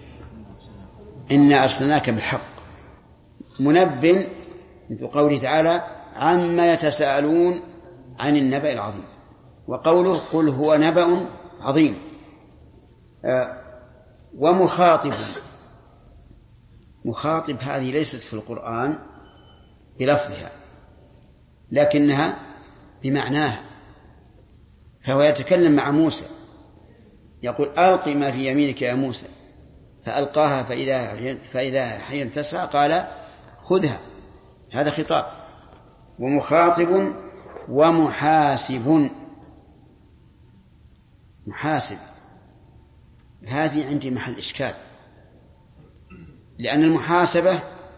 Speaker 1: إنا أرسلناك بالحق. منب مثل قوله تعالى: عما يتساءلون عن النبأ العظيم، وقوله: قل هو نبأ عظيم. ومخاطب، مخاطب هذه ليست في القرآن بلفظها، لكنها بمعناها. فهو يتكلم مع موسى، يقول: ألق ما في يمينك يا موسى. فألقاها فإذا حين تسعى قال خذها. هذا خطاب. ومخاطب ومحاسب. محاسب هذه عندي محل إشكال، لأن المحاسبة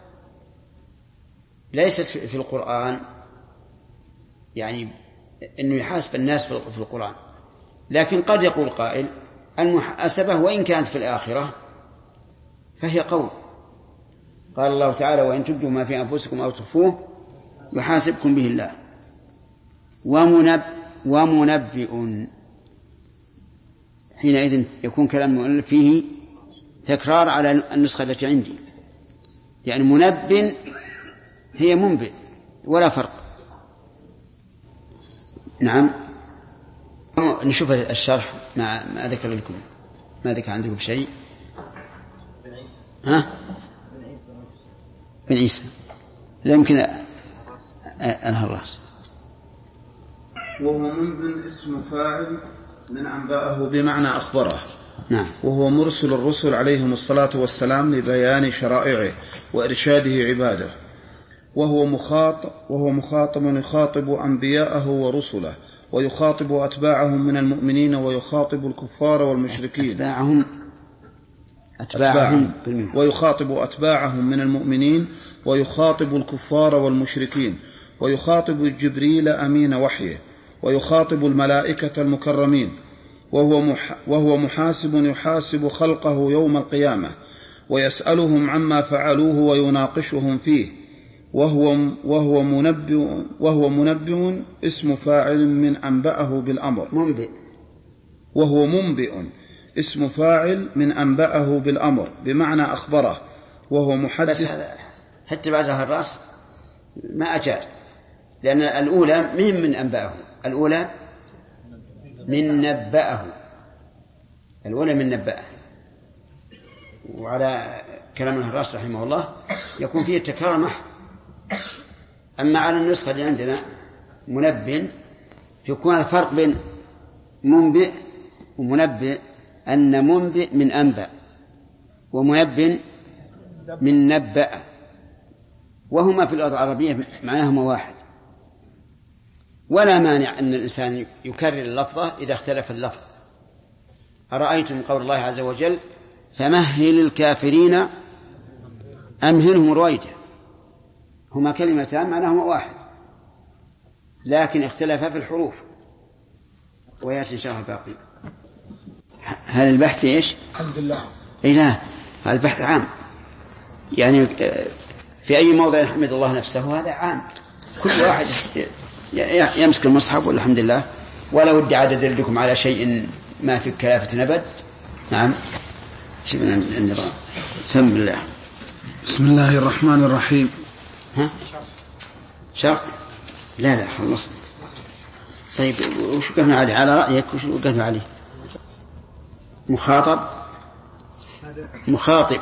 Speaker 1: ليست في القرآن، يعني أنه يحاسب الناس في القرآن، لكن قد يقول قائل المحاسبة وإن كانت في الآخرة فهي قول. قال الله تعالى وإن تبدوا ما في أنفسكم أو تخفوه يحاسبكم به الله. ومنبئ حينئذ يكون كلام المؤلف فيه تكرار على النسخة التي عندي، يعني منبئ هي منبئ ولا فرق. نعم. نشوف الشرح ما ذكر لكم، ما ذكر عندكم شيء. ها؟ بن عيسى لا يمكن الهراس.
Speaker 2: وهو منبئ اسم فاعل من أنبأه بمعنى أخبره.
Speaker 1: نعم.
Speaker 2: وهو مرسل الرسل عليهم الصلاة والسلام لبيان شرائعه وإرشاده عباده. وهو مخاطب يخاطب أنبياءه ورسله، ويخاطب أتباعهم من المؤمنين، ويخاطب الكفار والمشركين. أتباعهم ويخاطب أتباعهم من المؤمنين، ويخاطب الكفار والمشركين، ويخاطب جبريل أمين وحيه، ويخاطب الملائكة المكرمين. وهو محاسب يحاسب خلقه يوم القيامة، ويسألهم عما فعلوه ويناقشهم فيه. وهو منبئ اسم فاعل من أنبأه بالأمر. وهو منبئ اسم فاعل من أنبأه بالأمر بمعنى أخبره. وهو محدث.
Speaker 1: بس حتى بعدها الرأس ما أجاد، لأن الأولى من أنبأه، الأولى من نبأه، الأولى من نبأه. وعلى كلام الهراس رحمه الله يكون فيه التكرار محض. أما على النسخة اللي عندنا منبئ، يكون الفرق بين منبئ ومنبئ أن منبئ من أنبأ ومنبئ من نبأ، وهما في اللغة العربية معناهما واحد. ولا مانع أن الإنسان يكرر اللفظة إذا اختلف اللفظ. أرأيتم قول الله عز وجل فمهل الكافرين أمهلهم رويدا، هما كلمتان معناهما واحد، لكن اختلفا في الحروف. ويأتي إن شاء الله الباقي. هل البحث في إيش؟
Speaker 2: الحمد لله.
Speaker 1: إيه لا، البحث عام، يعني في أي موضع يحمد الله نفسه هذا عام، كل واحد يمسك المصحف والحمد لله. ولا ودي عاد أدلكم على شيء ما في كلافة نبت. نعم. بسم الله.
Speaker 2: بسم الله الرحمن الرحيم.
Speaker 1: ها؟ شرح؟ لا خلصنا. طيب وش قلنا عليه؟ على رأيك وش قلنا عليه؟ مخاطب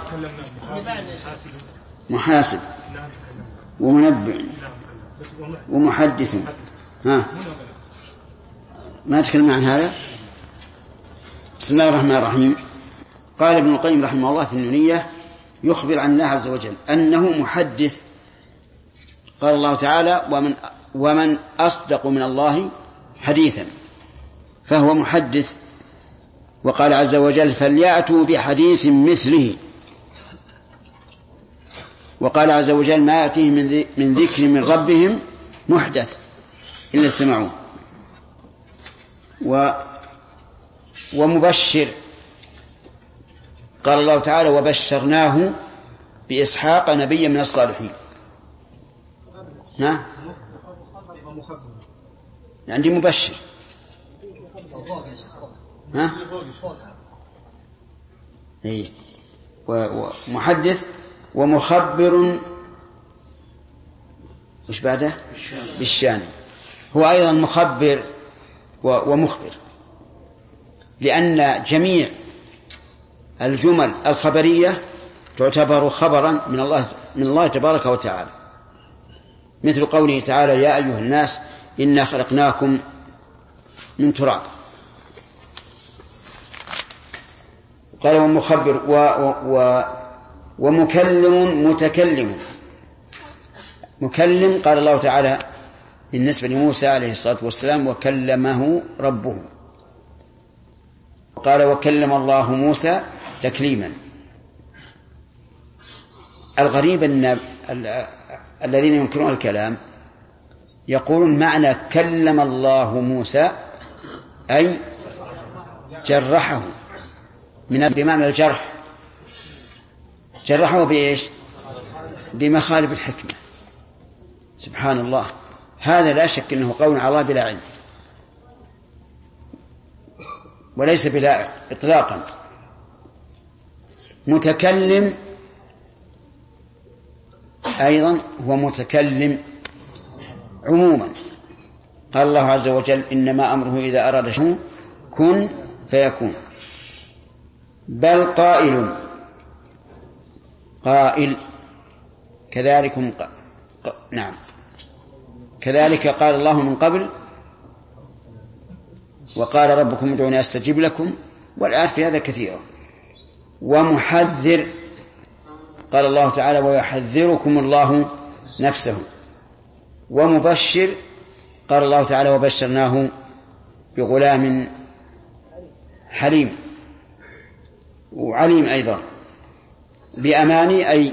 Speaker 1: محاسب ومنبئ ومحدث. ها؟ ما تكلمنا عن هذا. بسم الله الرحمن الرحيم. قال ابن القيم رحمه الله في النونية يخبر عن الله عز وجل أنه محدث. قال الله تعالى ومن أصدق من الله حديثا، فهو محدث. وقال عز وجل فليأتوا بحديث مثله. وقال عز وجل ما يأتيه من ذكر من ربهم محدث إلا استمعوه. ومبشر. قال الله تعالى وبشرناه بإسحاق نبيا من الصالحين. نعم. عندي مبشر. ها؟ إيه. ومحدث ومخبر. وش بعده؟ بالشان. هو أيضا مخبر ومخبر، لأن جميع الجمل الخبرية تعتبر خبرا من الله تبارك وتعالى، مثل قوله تعالى يا أيها الناس إنا خلقناكم من تراب. قال ومخبر ومكلم متكلم. مكلم قال الله تعالى بالنسبة لموسى عليه الصلاة والسلام وكلمه ربه، قال وكلم الله موسى تكليما. الغريب أن الذين ينكرون الكلام يقولون معنى كلم الله موسى أي جرحه، بمعنى الجرح، جرحه بإيش؟ بمخالف الحكمة. سبحان الله، هذا لا شك أنه قول على الله بلا علم وليس بلا إطلاقا. متكلم أيضا هو متكلم عموما. قال الله عز وجل إنما أمره إذا أراد شيئا كن فيكون. بل قائل كذلك نعم كذلك قال الله من قبل وقال ربكم ادعوني أستجب لكم، والآيات في هذا كثيرة. ومحذر قال الله تعالى ويحذركم الله نفسه. ومبشر قال الله تعالى وبشرناه بغلام حليم. وعليم أيضا بأماني أي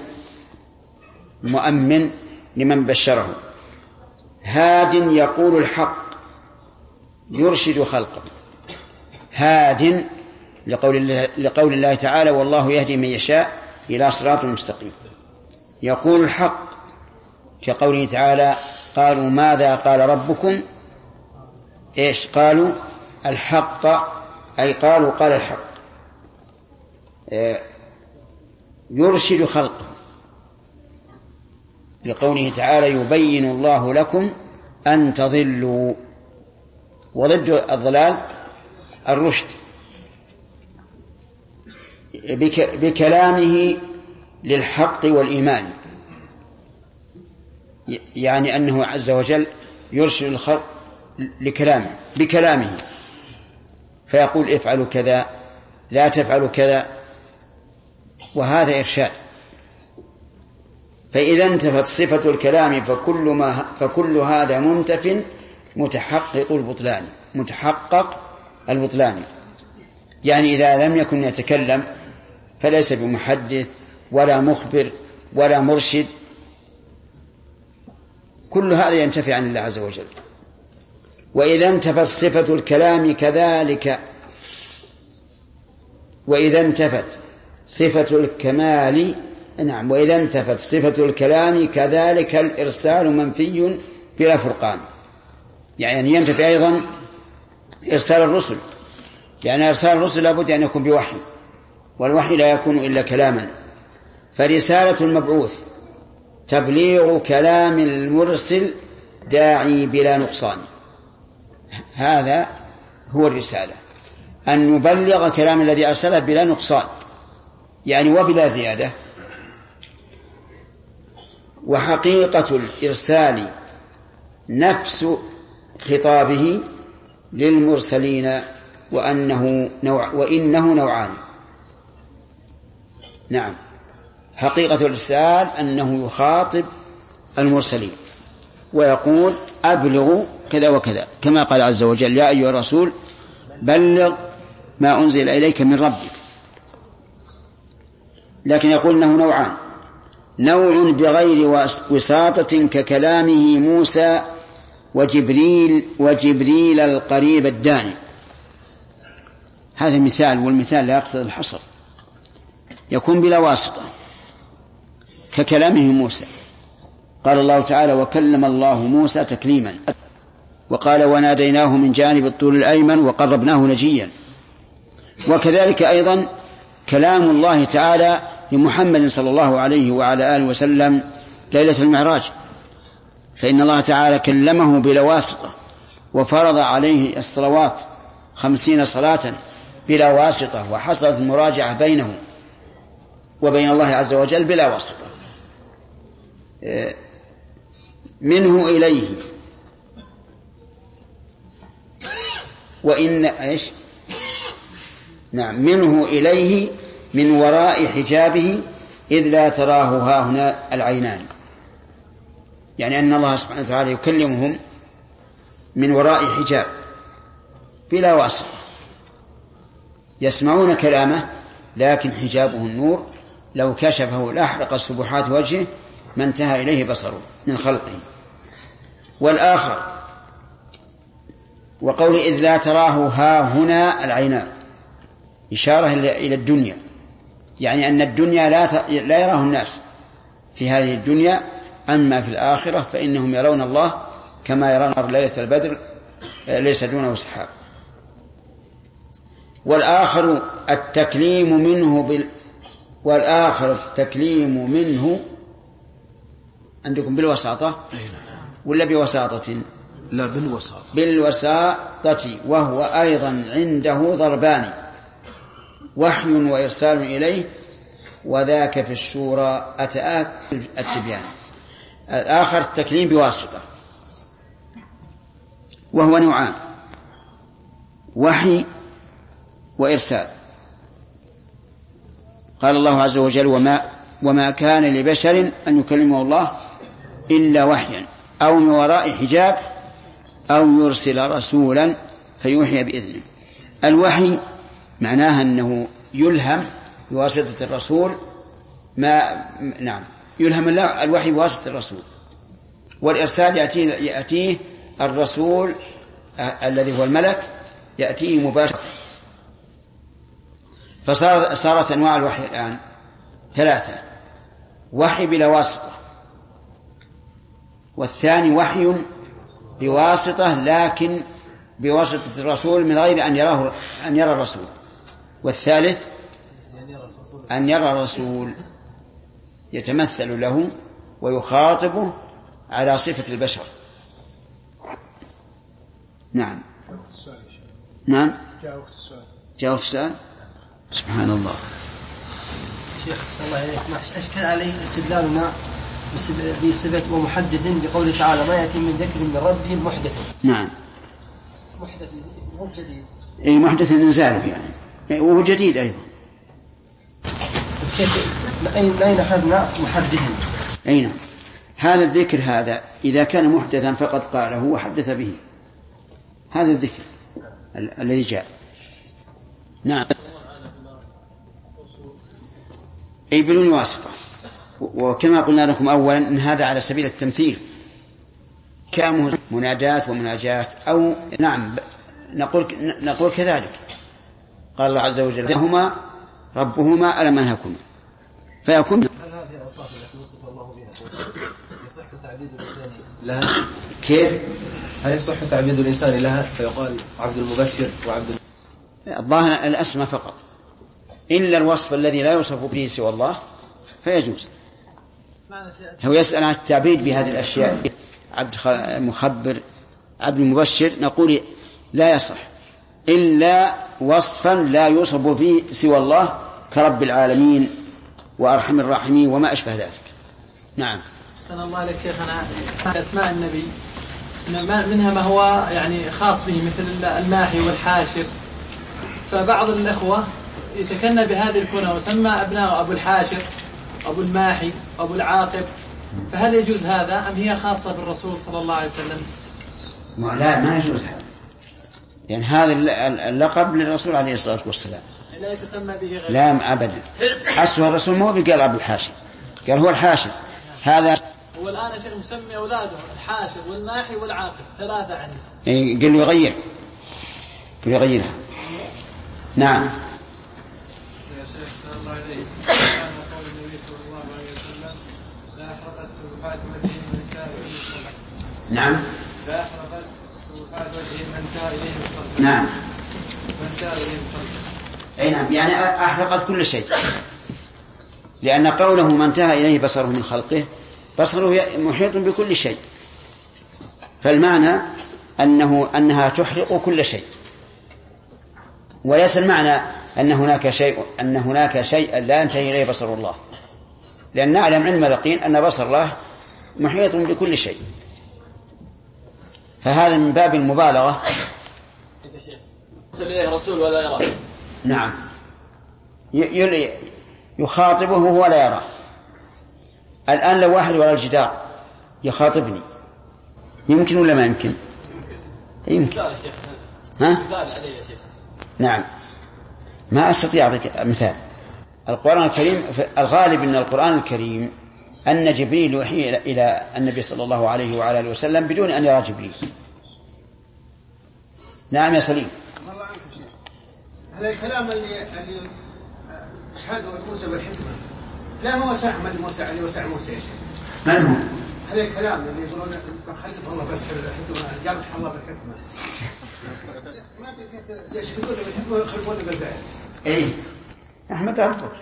Speaker 1: مؤمن لمن بشره. هاد يقول الحق يرشد خلقه. هاد لقول الله تعالى والله يهدي من يشاء إلى صراط مستقيم. يقول الحق كقوله تعالى قالوا ماذا قال ربكم إيش؟ قالوا الحق، أي قالوا قال الحق. يرشد خلقه لقوله تعالى يبين الله لكم أن تضلوا. وضد الضلال الرشد. بكلامه للحق والإيمان، يعني أنه عز وجل يرشد الخلق لكلامه بكلامه، فيقول افعلوا كذا لا تفعلوا كذا، وهذا إرشاد. فإذا انتفت صفة الكلام فكل هذا منتف متحقق البطلان. يعني إذا لم يكن يتكلم فليس بمحدث ولا مخبر ولا مرشد، كل هذا ينتفي عن الله عز وجل. وإذا انتفت صفة الكلام كذلك، وإذا انتفت صفة الكمال نعم وإذا انتفت صفة الكلام كذلك الإرسال منفي بلا فرقان. يعني ينتفي أيضا إرسال الرسل، لأن إرسال الرسل لابد أن يكون بوحي، والوحي لا يكون إلا كلاما. فرسالة المبعوث تبليغ كلام المرسل داعي بلا نقصان. هذا هو الرسالة، أن نبلغ كلام الذي أرسله بلا نقصان، يعني وبلا زيادة. وحقيقة الإرسال نفس خطابه للمرسلين وإنه نوعان. نعم، حقيقة الإرسال أنه يخاطب المرسلين ويقول أبلغوا كذا وكذا، كما قال عز وجل يا أيها الرسول بلغ ما أنزل إليك من ربك. لكن يقول أنه نوعان، نوع بغير وساطة ككلامه موسى وجبريل القريب الداني. هذا مثال، والمثال لا يقتضي الحصر. يكون بلا واسطة ككلامه موسى. قال الله تعالى وكلم الله موسى تكليما، وقال وناديناه من جانب الطور الأيمن وقربناه نجيا. وكذلك أيضا كلام الله تعالى لمحمد صلى الله عليه وعلى آله وسلم ليلة المعراج، فإن الله تعالى كلمه بلا واسطة وفرض عليه الصلوات 50 صلاة بلا واسطة، وحصلت المراجعة بينه وبين الله عز وجل بلا واسطة. منه إليه وإن إيش؟ نعم، منه إليه من وراء حجابه إذ لا تراه هاهنا العينان، يعني أن الله سبحانه وتعالى يكلمهم من وراء حجاب بلا واسطة، يسمعون كلامه لكن حجابه النور، لو كشفه لأحرق سبحات وجهه ما انتهى إليه بصره من خلقه. والآخر وقوله إذ لا تراه هاهنا العينان إشارة إلى الدنيا، يعني أن الدنيا لا يراه الناس في هذه الدنيا، أما في الآخرة فإنهم يرون الله كما يرون ليلة البدر ليس دونه سحاب. والآخر التكليم منه عندكم بالوساطة ولا بوساطة؟
Speaker 2: لا
Speaker 1: بالوساطة، وهو أيضا عنده ضربان، وحي وإرسال إليه، وذاك في الشورى أتآت التبيان. الآخر التكليم بواسطة، وهو نوعان: وحي وإرسال. قال الله عز وجل: وما كان لبشر أن يكلمه الله إلا وحيا أو من وراء حجاب أو يرسل رسولا فيوحي بإذنه. الوحي معناها أنه يلهم بواسطة الرسول يلهم الله الوحي بواسطة الرسول. والإرسال يأتيه الرسول الذي هو الملك، يأتيه مباشرة. فصارت أنواع الوحي الآن 3: وحي بلا واسطة، والثاني وحي بواسطة لكن بواسطة الرسول من غير أن يرى الرسول، والثالث أن يرى الرسول يتمثل له ويخاطبه على صفة البشر. نعم. جاء وقت السؤال. سبحان الله.
Speaker 3: شيخ صلى الله عليه وسلم أشكل عليه استدلالنا بصفة ومحدث بقوله تعالى: ما يأتي من ذكر من ربهم محدث.
Speaker 1: نعم.
Speaker 3: محدث هو جديد.
Speaker 1: أي محدث إنزاله يعني وهو جديد أيضا.
Speaker 3: أين أخذنا محدثا؟
Speaker 1: أين هذا الذكر؟ هذا إذا كان محدثا فقد قاله وحدث به، هذا الذكر الذي جاء. نعم. أي بدون واسطة. وكما قلنا لكم أولا إن هذا على سبيل التمثيل، كامه مناجات ومناجات، أو نعم نقول كذلك. قال الله عز وجل: هما ربهما ألم أنهكما، فيكون.
Speaker 3: هل هذه الأوصاف التي وصف الله بها يصح تعبيد الإنسان لها؟
Speaker 1: كيف؟
Speaker 3: هل يصح تعبيد الإنسان لها فيقال عبد المبشر وعبد
Speaker 1: الظاهر الأسمى فقط، إلا الوصف الذي لا يوصف به سوى الله فيجوز. هو يسأل عن التعبيد بهذه الأشياء: عبد مخبر، عبد المبشر، نقول لا يصح إلا وصفا لا يوصف به سوى الله كرب العالمين وأرحم الراحمين وما أشبه ذلك. نعم.
Speaker 8: أحسن الله عليك شيخنا. أسماء النبي منها ما هو يعني خاص به مثل الماحي والحاشر، فبعض الأخوة يتكنى بهذه الكنى وسمى أبناء أبو الحاشر أبو الماحي أبو العاقب، فهل يجوز هذا أم هي خاصة بالرسول صلى الله عليه وسلم؟
Speaker 1: لا، ما يجوز هذا، لأن هذا اللقب للرسول عليه الصلاة والسلام،
Speaker 8: لا يتسمى به غيره.
Speaker 1: لا أبدا. حسوا الرسول ما قال أبو الحاشر، قال هو الحاشر. هذا
Speaker 8: هو الآن شيخ مسمي أولاده الحاشر والماحي والعاقب 3 عنه.
Speaker 1: قال له يغيرها. نعم.
Speaker 8: يا شيخ صلى الله عليه كان قول النبي صلى الله عليه وسلم: لا أحرقت سبحات وجهه من انتهى إليه الخلق.
Speaker 1: نعم.
Speaker 8: لا أحرقت سبحات وجهه من انتهى إليه الخلق.
Speaker 1: نعم.
Speaker 8: من انتهى إليه الخلق.
Speaker 1: أي نعم، يعني أحرقت كل شيء، لأن قوله ما انتهى إليه بصره من خلقه، بصره محيط بكل شيء، فالمعنى أنها تحرق كل شيء، وليس المعنى أن هناك شيء لا ينتهي إليه بصر الله، لأن نعلم علم اليقين أن بصر الله محيط بكل شيء، فهذا من باب المبالغة.
Speaker 3: يرسل إليه رسول ولا يراه.
Speaker 1: نعم. يخاطبه وهو لا يرى. الآن لو واحد وراء الجدار يخاطبني يمكن ولا ما يمكن؟ يمكن. ها؟ نعم. ما أستطيع أعطيك مثال. القرآن الكريم الغالب أن القرآن الكريم أن جبريل يوحي إلى النبي صلى الله عليه وعلى آله وسلم بدون أن يرى جبريل. نعم يا سليم.
Speaker 4: الله عنك شيخ. هل الكلام اللي أشهده موسى بالحكمة لا ما وسع من موسى اللي وسع موسى يا شيخ؟
Speaker 1: من هو؟
Speaker 4: هل الكلام اللي يقولون خلف الله بالحكمة جابت الله بالحكمة ما يشهدون بالحكمة ويخلفون بالفعل؟
Speaker 1: إيه أحمد ربك.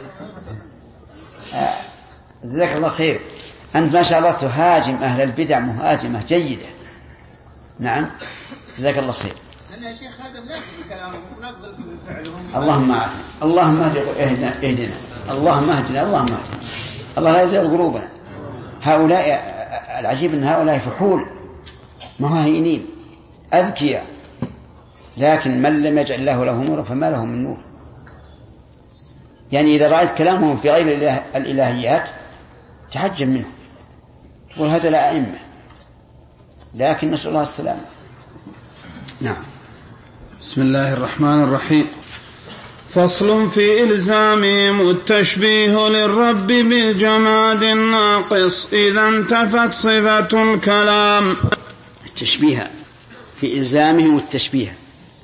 Speaker 1: جزاك الله خير. أنت ما شاء الله تهاجم أهل البدع مهاجمة جيدة. نعم جزاك الله خير.
Speaker 4: لأن يا شيخ هذا منافق بكلامهم ونقبل بفعلهم.
Speaker 1: اللهم اهدنا اللهم اهدنا اللهم اهدنا اللهم اهدنا. الله لا يزيغ قلوبنا. هؤلاء العجيب أن هؤلاء فحول مهاينين أذكياء، لكن من لم يجعل الله له نورا فما له من نور. يعني إذا رأيت كلامهم في غير الإلهيات تعجب منه، تقول هذا لا أئمة، لكن نسأل الله السلامة. نعم.
Speaker 2: بسم الله الرحمن الرحيم. فصل في إلزامهم التشبيه للرب بالجماد الناقص إذا انتفت صفة الكلام.
Speaker 1: التشبيه في إلزامهم التشبيه.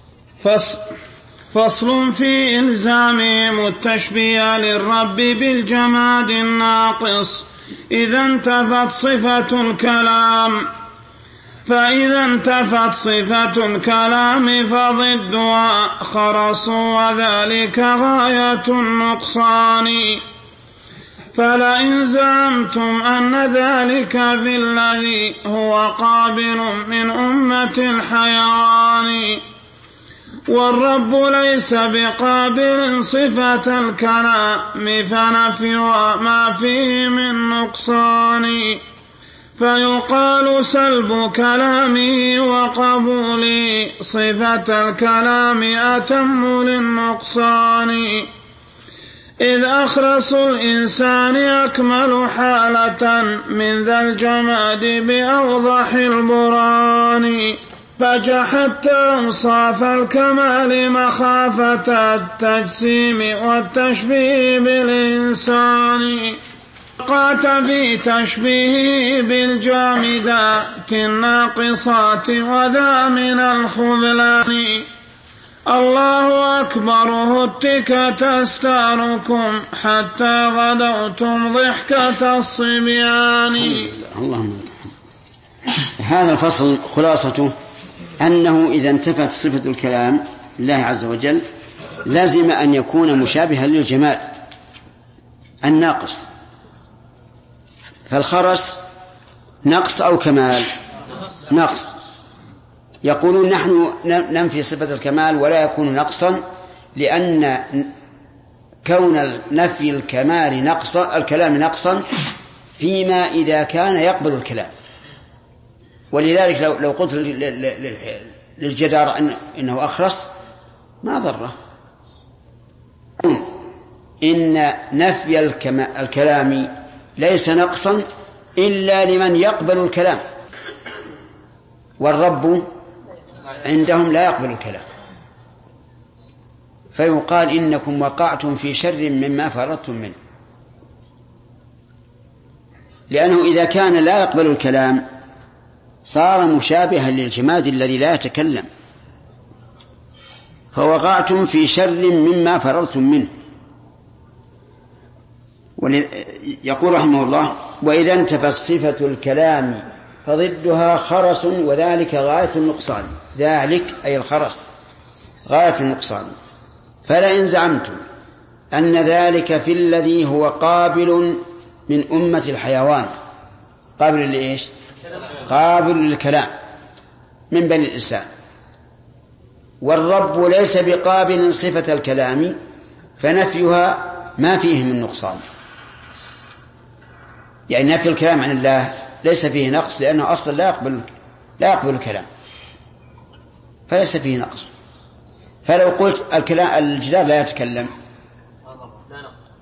Speaker 2: فصل في إلزامهم التشبيه للرب بالجماد الناقص إذا انتفت صفة الكلام. فإذا انتفت صفة الكلام فضدها خرص وذلك غاية النقصان. فلئن زعمتم أن ذلك في الذي هو قابل من أمة الحيوان والرب ليس بقابل صفة الكلام فنفيها ما فيه من نقصان. فيقال سلب كلامه وقبول صفة الكلام أتم للنقصان. إذ أخرس الإنسان أكمل حالة من ذا الجماد بأوضح البرهان. فجحدت أوصاف الكمال مخافة التجسيم والتشبيه بالإنسان. وقعت في تشبيه بالجامدات الناقصات وذا من الخذلان. الله أكبر هتك تستاركم حتى غدوتم ضحكة الصبيان.
Speaker 1: هذا الفصل خلاصته أنه إذا انتفت صفة الكلام لله عز وجل لازم أن يكون مشابها للجماد الناقص. فالخرس نقص أو كمال؟ نقص. يقولون نحن ننفي صفة الكمال ولا يكون نقصا لأن كون نفي الكمال نقصا الكلام نقصا فيما إذا كان يقبل الكلام. ولذلك لو قلت للجدار إنه أخرس ما ضره. إن نفي الكلام ليس نقصا إلا لمن يقبل الكلام، والرب عندهم لا يقبل الكلام. فيقال إنكم وقعتم في شر مما فرطتم منه، لأنه إذا كان لا يقبل الكلام صار مشابها للجماد الذي لا يتكلم، فوقعتم في شر مما فررتم منه. يقول رحمه الله: وإذا انتفت صفة الكلام فضدها خرس وذلك غاية النقصان. ذلك أي الخرس غاية النقصان. فلئن زعمتم أن ذلك في الذي هو قابل من أمة الحيوان. قابل لإيش؟ قابل للكلام من بني الإنسان، والرب ليس بقابل صفة الكلام فنفيها ما فيه من نقصان. يعني نفي الكلام عن الله ليس فيه نقص لأنه أصلا لا يقبل الكلام، فليس فيه نقص. فلو قلت الجدار لا يتكلم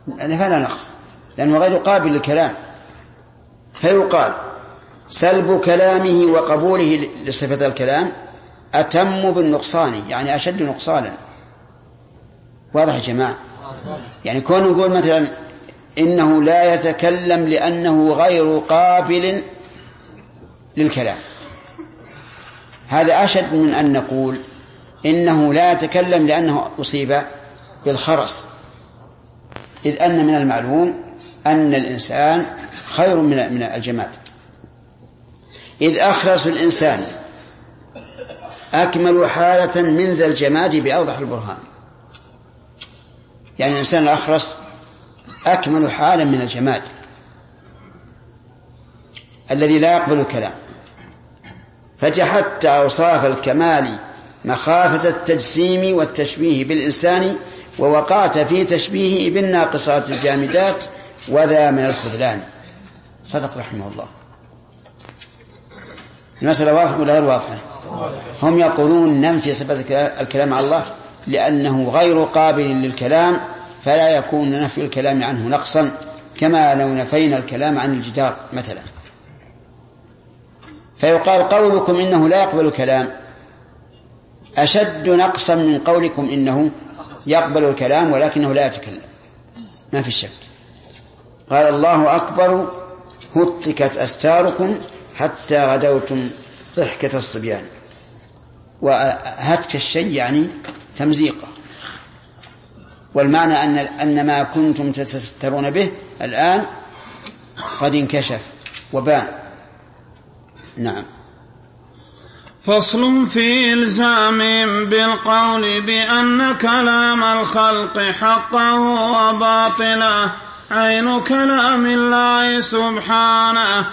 Speaker 1: فلا نقص، لأنه غير قابل للكلام. فيقال سلب كلامه وقبوله لصفة الكلام أتم بالنقصان، يعني أشد نقصانا. واضح يا جماعة؟ يعني كون نقول مثلا إنه لا يتكلم لأنه غير قابل للكلام، هذا أشد من أن نقول إنه لا يتكلم لأنه أصيب بالخرس، إذ أن من المعلوم أن الإنسان خير من الجماد، إذ أخرس الإنسان أكمل حالة من ذا الجماد بأوضح البرهان. يعني الإنسان الأخرس أكمل حالة من الجماد الذي لا يقبل الكلام، فجحدت أوصاف الكمال مخافة التجسيم والتشبيه بالإنسان، ووقعت في تشبيهه بالناقصات الجامدات، وذا من الخذلان. صدق رحمه الله. المسألة واضحة ولا غير واضحة؟ هم يقولون ننفي صفة الكلام على الله لأنه غير قابل للكلام، فلا يكون نفي الكلام عنه نقصا، كما لو نفينا الكلام عن الجدار مثلا. فيقال قولكم إنه لا يقبل الكلام أشد نقصا من قولكم إنه يقبل الكلام ولكنه لا يتكلم، ما في شك. قال الله أكبر هتكت أستاركم حتى غدوتم ضحكة الصبيان. وهتك الشيء يعني تمزيقه، والمعنى أن ما كنتم تتسترون به الآن قد انكشف وبان. نعم.
Speaker 2: فصل في إلزام بالقول بأن كلام الخلق حقه وباطله عين كلام الله سبحانه.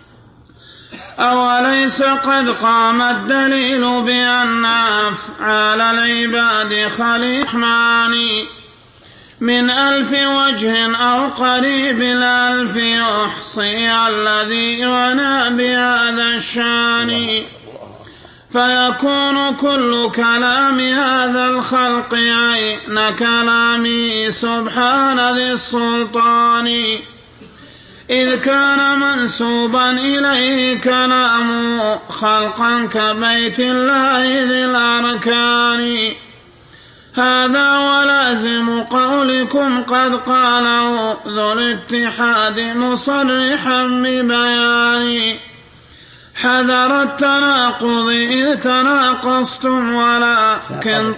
Speaker 2: أوليس قد قام الدليل بأن أفعال العباد خليق معاني من 1000 وجه أو قريب 1000 يحصي الذي يعنى بهذا الشان، فيكون كل كلام هذا الخلق عين كلامه سبحان ذي السلطان، إذ كان منسوبا إليه كلامه خلقا كبيت الله ذي الأركان. هذا ولازم قولكم قد قاله ذو الاتحاد مصرحا ببيان، حذر التناقض إذ تناقضتم ولكن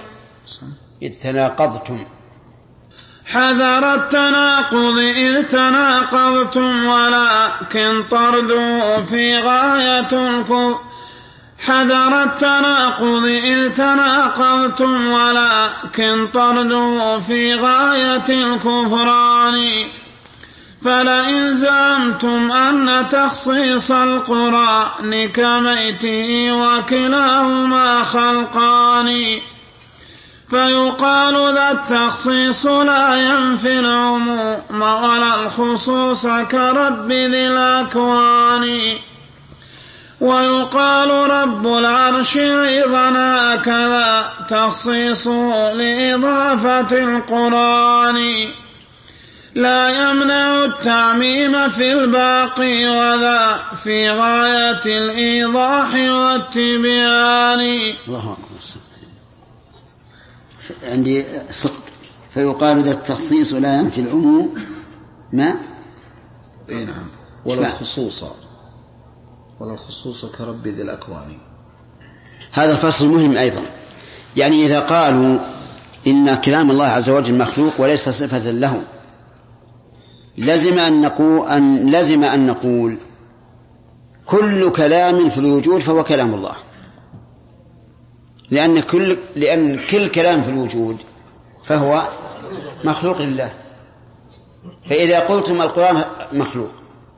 Speaker 2: حذر التناقض إذ تناقضتم ولكن طردوا في غاية الكفر. حذر التناقض إذ تناقضتم ولكن طردوا في غاية الكفران. فلئن زعمتم أن تخصيص القرآن كميته وكلاهما خلقان، فيقال ذا التخصيص لا ينفي العموم ولا الخصوص كرب ذي الأكوان. ويقال رب العرش أيضا هكذا تخصيص لإضافة القرآن، لا يمنع التعميم في الباقي وذا في غاية الإيضاح والتبيان.
Speaker 1: الله أكبر. عندي سقط. فيقال ذا التخصيص لا ينفي العموم ما
Speaker 2: نعم ولا الخصوص كرب ذي الأكوان.
Speaker 1: هذا الفصل مهم أيضا. يعني إذا قالوا إن كلام الله عز وجل مخلوق وليس صفة له، لزم أن نقول كل كلام في الوجود فهو كلام الله، لأن كل كلام في الوجود فهو مخلوق لله. فإذا قلتم القرآن مخلوق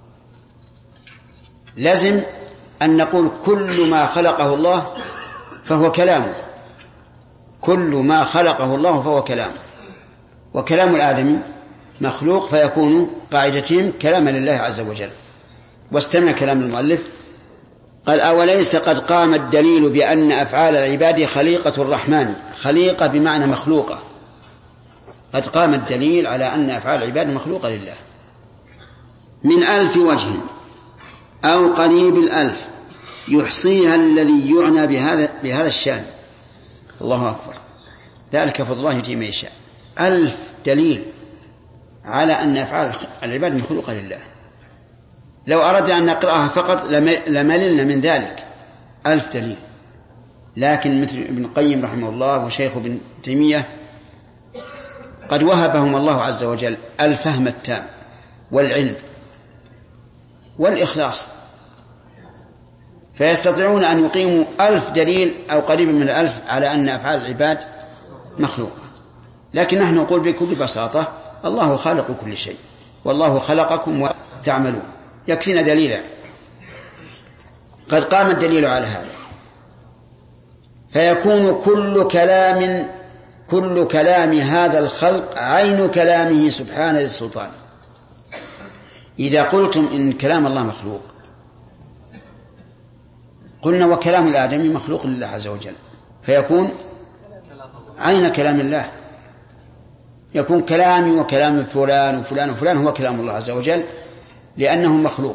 Speaker 1: لازم أن نقول كل ما خلقه الله فهو كلامه، كل ما خلقه الله فهو كلامه، وكلام الآدمي مخلوق، فيكون قاعدتهم كلاما لله عز وجل. واستمع كلام المؤلف قال أوليس قد قام الدليل بأن أفعال العباد خليقة الرحمن. خليقة بمعنى مخلوقة، قد قام الدليل على أن أفعال العباد مخلوقة لله من 1000 وجه أو قريب 1000 يحصيها الذي يعنى بهذا الشأن. الله أكبر، ذلك فضل الله يؤتيه من يشاء. 1000 دليل على أن أفعال العباد مخلوقة لله. لو أردنا أن نقرأها فقط لمللنا من ذلك 1000 دليل، لكن مثل ابن القيم رحمه الله وشيخ ابن تيمية قد وهبهم الله عز وجل الفهم التام والعلم والإخلاص، فيستطيعون أن يقيموا 1000 دليل أو قريبا من 1000 على أن أفعال العباد مخلوقة. لكن نحن نقول بكل بساطة الله خالق كل شيء، والله خلقكم وتعملون، يكفينا دليلا. قد قام الدليل على هذا، فيكون كل كلام هذا الخلق عين كلامه سبحانه ذي السلطان. إذا قلتم إن كلام الله مخلوق، قلنا وكلام الآدمي مخلوق لله عز وجل، فيكون عين كلام الله، يكون كلامي وكلام فلان وفلان وفلان هو كلام الله عز وجل لأنه مخلوق،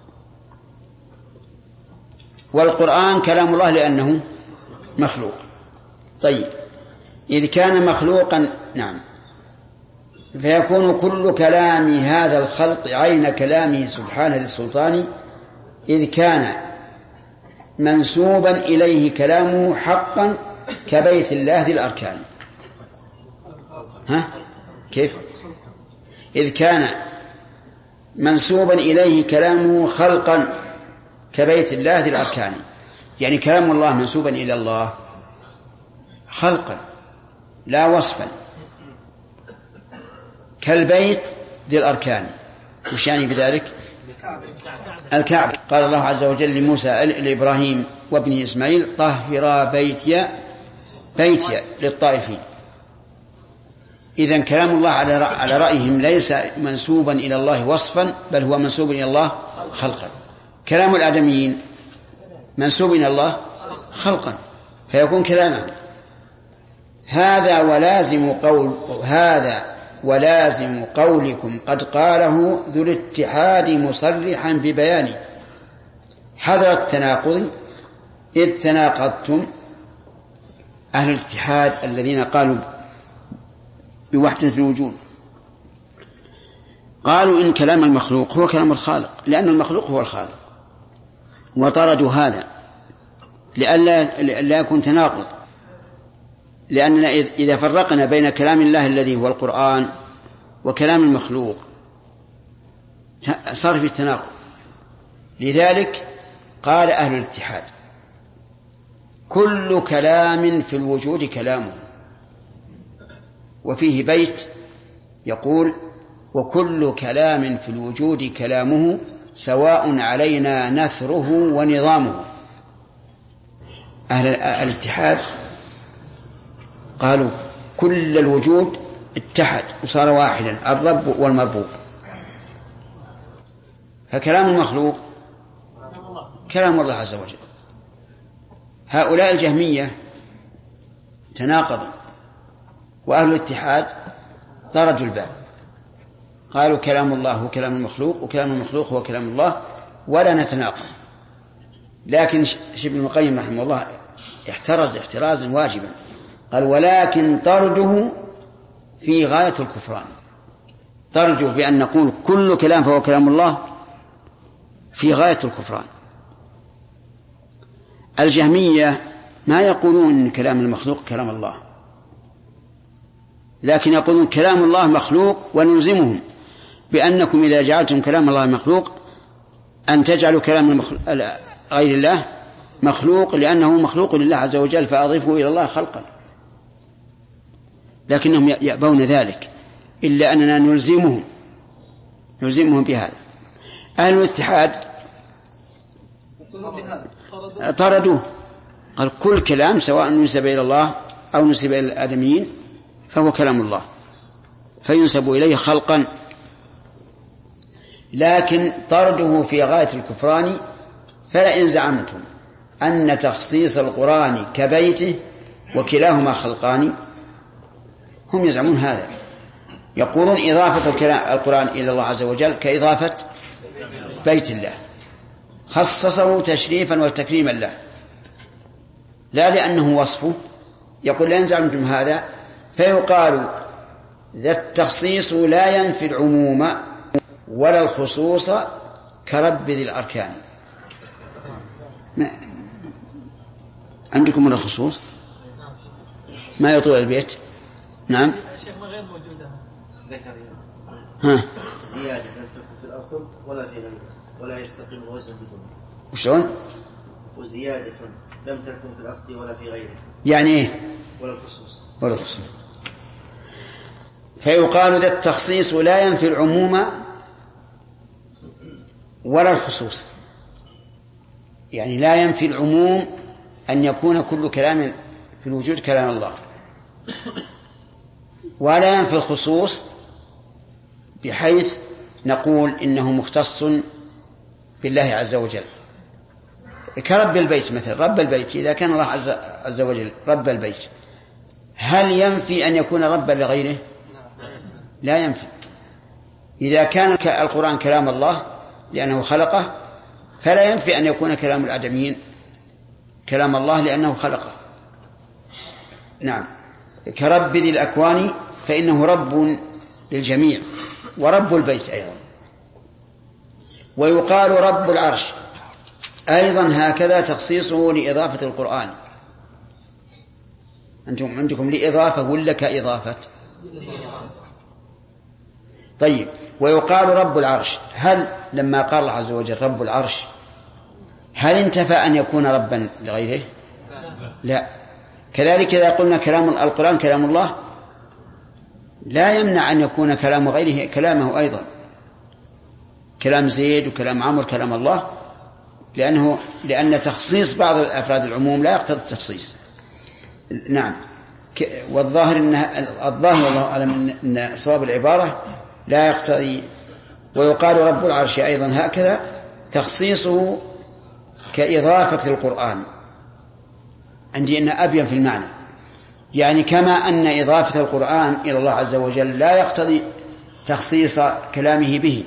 Speaker 1: والقرآن كلام الله لأنه مخلوق. طيب، إذ كان مخلوقا نعم، فيكون كل كلام هذا الخلق عين كلامه سبحانه ذي السلطان، إذ كان منسوبا إليه كلامه حقا كبيت الله ذي الأركان. كيف؟ إذ كان منسوبا إليه كلامه خلقا كبيت الله ذي الأركان، يعني كلام الله منسوبا إلى الله خلقا لا وصفا، كالبيت ذي الأركان. وش يعني بذلك؟ الكعبة. قال الله عز وجل لموسى لإبراهيم وابن إسماعيل طهرا بيتي للطائفين. إذن كلام الله على رأيهم ليس منسوبا إلى الله وصفا، بل هو منسوب إلى الله خلقا. كلام الآدميين منسوب إلى الله خلقا، فيكون كلاما. هذا ولازم قولكم قد قاله ذو الاتحاد مصرحا ببيانه حذر التناقض إذ تناقضتم. أهل الاتحاد الذين قالوا بوحدة الوجود قالوا إن كلام المخلوق هو كلام الخالق، لأن المخلوق هو الخالق، وطردوا هذا لئلا يكون تناقض، لأننا إذا فرقنا بين كلام الله الذي هو القرآن وكلام المخلوق صار في التناقض. لذلك قال أهل الاتحاد كل كلام في الوجود كلامه، وفيه بيت يقول وكل كلام في الوجود كلامه سواء علينا نثره ونظامه. أهل الاتحاد قالوا كل الوجود اتحد وصار واحدا، الرب والمربوب، فكلام المخلوق كلام الله عز وجل. هؤلاء الجهمية تناقضوا، وأهل الاتحاد طردوا الباب، قالوا كلام الله هو كلام المخلوق وكلام المخلوق هو كلام الله ولا نتناقض. لكن ابن القيم رحمه الله احترز احترازا واجبا، قال ولكن طرده في غاية الكفران. طرده بأن نقول كل كلام فهو كلام الله في غاية الكفران. الجهمية ما يقولون إن كلام المخلوق كلام الله، لكن يقولون كلام الله مخلوق، ونلزمهم بأنكم إذا جعلتم كلام الله مخلوق أن تجعلوا كلام غير الله مخلوق، لأنه مخلوق لله عز وجل، فأضيفوا إلى الله خلقا. لكنهم يأبون ذلك، إلا أننا نلزمهم بهذا. أهل الاتحاد طردوه، قال كل كلام سواء نسب إلى الله أو نسب إلى الآدميين فهو كلام الله، فينسب إليه خلقا. لكن طرده في غاية الكفران. فلئن زعمتم أن تخصيص القرآن كبيته وكلاهما خلقان، هم يزعمون هذا يقولون إضافة القرآن إلى الله عز وجل كإضافة بيت الله، خصصه تشريفا وتكريما له لا لأنه وصفه. يقول لئن زعمتم هذا فيقال ذا التخصيص لا ينفي العموم ولا الخصوص كرب ذي الأركان. عندكم من الخصوص ما يطول البيت. نعم
Speaker 8: الشيخ ما غير موجودة.
Speaker 1: ها
Speaker 9: زيادة لم تكن في الأصل ولا في غيره ولا يستقيم الوزن بدونه.
Speaker 1: وشلون؟
Speaker 9: وزيادة لم تكن في الأصل ولا في غيره
Speaker 1: يعني إيه؟
Speaker 9: ولا الخصوص.
Speaker 1: ولا الخصوص. فيقال ذا التخصيص لا ينفي العموم ولا الخصوص، يعني لا ينفي العموم أن يكون كل كلام في الوجود كلام الله، ولا ينفي الخصوص بحيث نقول إنه مختص بالله عز وجل كرب البيت مثلا. رب البيت إذا كان الله عز وجل رب البيت هل ينفي أن يكون ربا لغيره؟ لا ينفي. إذا كان القرآن كلام الله لأنه خلقه فلا ينفي أن يكون كلام الآدميين كلام الله لأنه خلقه. نعم كرب ذي الأكوان فإنه رب للجميع ورب البيت أيضا. ويقال رب العرش أيضا هكذا تخصيصه لإضافة القرآن. أنتم عندكم لإضافة ولا كإضافة؟ طيب ويقال رب العرش، هل لما قال الله عز وجل رب العرش هل انتفى أن يكون ربا لغيره؟ لا. كذلك إذا قلنا كلام القرآن كلام الله لا يمنع أن يكون كلام غيره كلامه أيضا، كلام زيد وكلام عمرو كلام الله، لأن تخصيص بعض الأفراد العموم لا يقتضي التخصيص. نعم والظاهر الظاهر والله أعلم أن صواب العبارة لا يقتضي. ويقال رب العرش أيضا هكذا تخصيصه كإضافة القرآن، عندي أن أبين في المعنى، يعني كما أن إضافة القرآن إلى الله عز وجل لا يقتضي تخصيص كلامه به،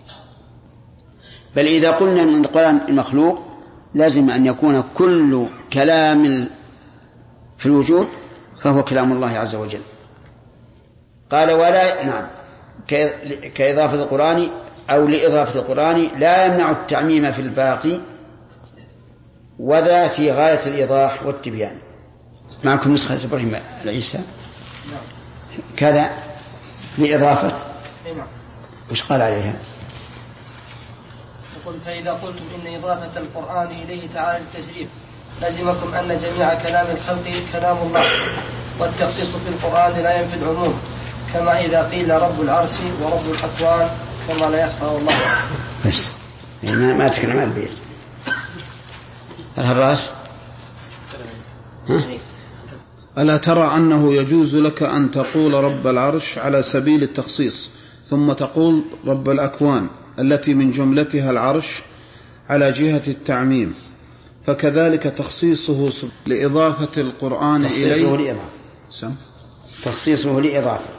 Speaker 1: بل إذا قلنا أن القرآن المخلوق لازم أن يكون كل كلام في الوجود فهو كلام الله عز وجل. قال ولا نعم كإضافة القرآن أو لإضافة القرآن لا يمنع التعميم في الباقي وذا في غاية الإيضاح والتبيان. معكم نسخة إبراهيم العيسى كذا لإضافة وش قال عليها؟
Speaker 3: يقول فإذا قلتم إن إضافة القرآن إليه تعالى للتشريف لزمكم أن جميع كلام الخلق كلام الله، والتخصيص في القرآن لا ينفي العموم، كما إذا قيل رب العرش ورب الأكوان كما لا يخفى الله.
Speaker 1: بس ما تكلم عن البيت. الهراس
Speaker 2: ألا ترى أنه يجوز لك أن تقول رب العرش على سبيل التخصيص ثم تقول رب الأكوان التي من جملتها العرش على جهة التعميم، فكذلك تخصيصه لإضافة القرآن إليه
Speaker 1: تخصيصه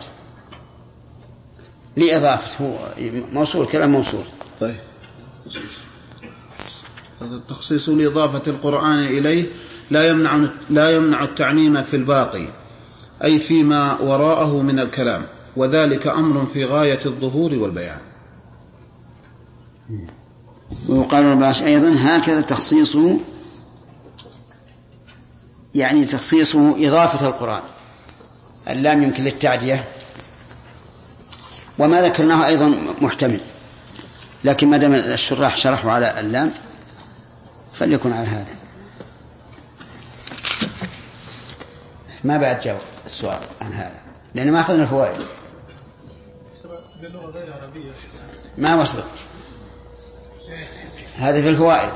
Speaker 1: لإضافة هو موصول كلام موصول.
Speaker 2: طيب هذا التخصيص لإضافة القرآن إليه لا يمنع التعميم في الباقي أي فيما وراءه من الكلام، وذلك أمر في غاية الظهور والبيان.
Speaker 1: ويقال الباش أيضا هكذا تخصيصه، يعني تخصيصه إضافة القرآن. اللام يمكن للتعدية، وما ذكرناه أيضا محتمل، لكن ما دام الشراح شرحوا على اللام فليكن على هذا. ما بعد جاوب السؤال عن هذا لأن ما أخذنا الفوائد.
Speaker 6: باللغة غير العربية
Speaker 1: ما وصل هذا في الفوائد.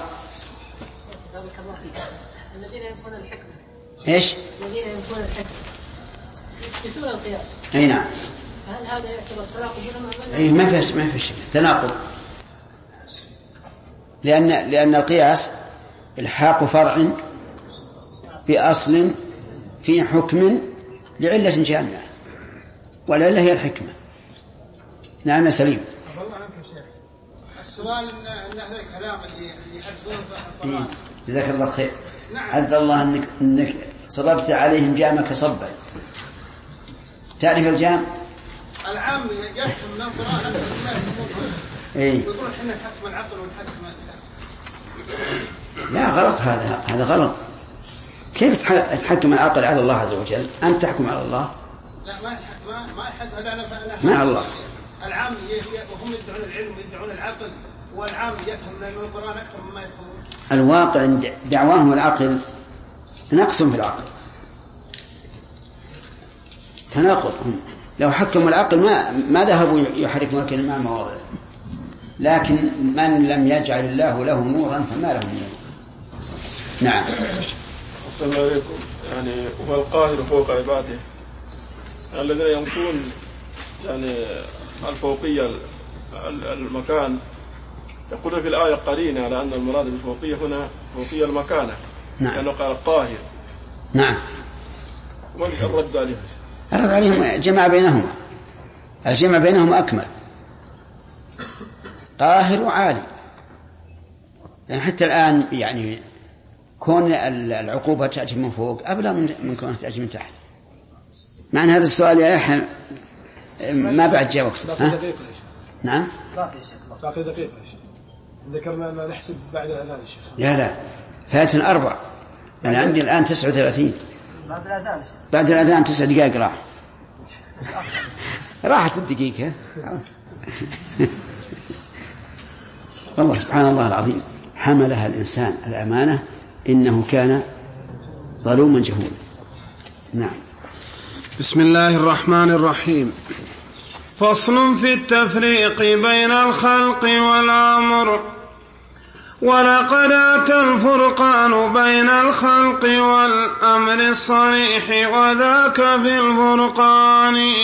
Speaker 7: الذين ينفون الحكمة
Speaker 1: إيش؟
Speaker 7: الذين ينفون الحكمة يثبتون القياس.
Speaker 1: أي نعم.
Speaker 7: هل هذا يعتبر تناقض بينهما؟
Speaker 1: أي ما فيش تناقض، لأن القياس الحاق فرع بأصل في حكم لعلة جامعة، والعلة هي الحكمة. نعم يا سليم.
Speaker 4: والله عنك يا شيخ، السؤال ان اهل الكلام اللي يحدثون في القرآن.
Speaker 1: جزاك الله خير.
Speaker 4: نعم.
Speaker 1: عز الله انك صببت عليهم جامك صبا. تعرف الجام؟
Speaker 4: العام يحكم من القرآن أكثر مما يحكمون. ويقولون احنا نحكم العقل ونحكم
Speaker 1: لا غلط، هذا غلط. كيف تحكم العقل على الله عز وجل؟ أنت تحكم على الله؟
Speaker 4: لا ما يحد هذا
Speaker 1: مع الله.
Speaker 4: العام وهم يدعون العلم ويدعون العقل، والعام يفهم من القرآن أكثر مما يفهمون.
Speaker 1: الواقع دعواهم العقل نقص في العقل، تناقض. لو حكموا العقل ما ذهبوا يحرفون كلمة مواضع. لكن من لم يجعل الله له نورا فما له من نور. نعم.
Speaker 6: السلام عليكم. يعني هو القاهر فوق عباده الذين ينفون يعني الفوقية المكان. يقول في الآية قرينة على أن المراد بالفوقية هنا فوقية المكانة.
Speaker 1: نعم.
Speaker 6: لأنه قال قاهر.
Speaker 1: نعم.
Speaker 6: ومن الرد عليهم؟
Speaker 1: الرد عليهم جمع بينهما، الجمع بينهما أكمل. قاهر وعالي، يعني حتى الآن يعني كون العقوبة تأتي من فوق أبلغ من كونها تأتي من تحت. معنى هذا السؤال يا يحيى ما بعد جاء وقت. نعم.
Speaker 10: باقي دقيقة يا شيخ. ذكرنا أن نحسب بعد الأذان يا شيخ.
Speaker 1: لا فاتن 4. أنا عندي الآن 39. بعد الأذان 9 دقائق راحت الدقيقة. والله سبحان الله العظيم حملها الإنسان الأمانة إنه كان ظلوما جهولا. نعم.
Speaker 2: بسم الله الرحمن الرحيم. فصل في التفريق بين الخلق والأمر. ولقد أتى الفرقان بين الخلق والأمر الصريح وذاك في الفرقان،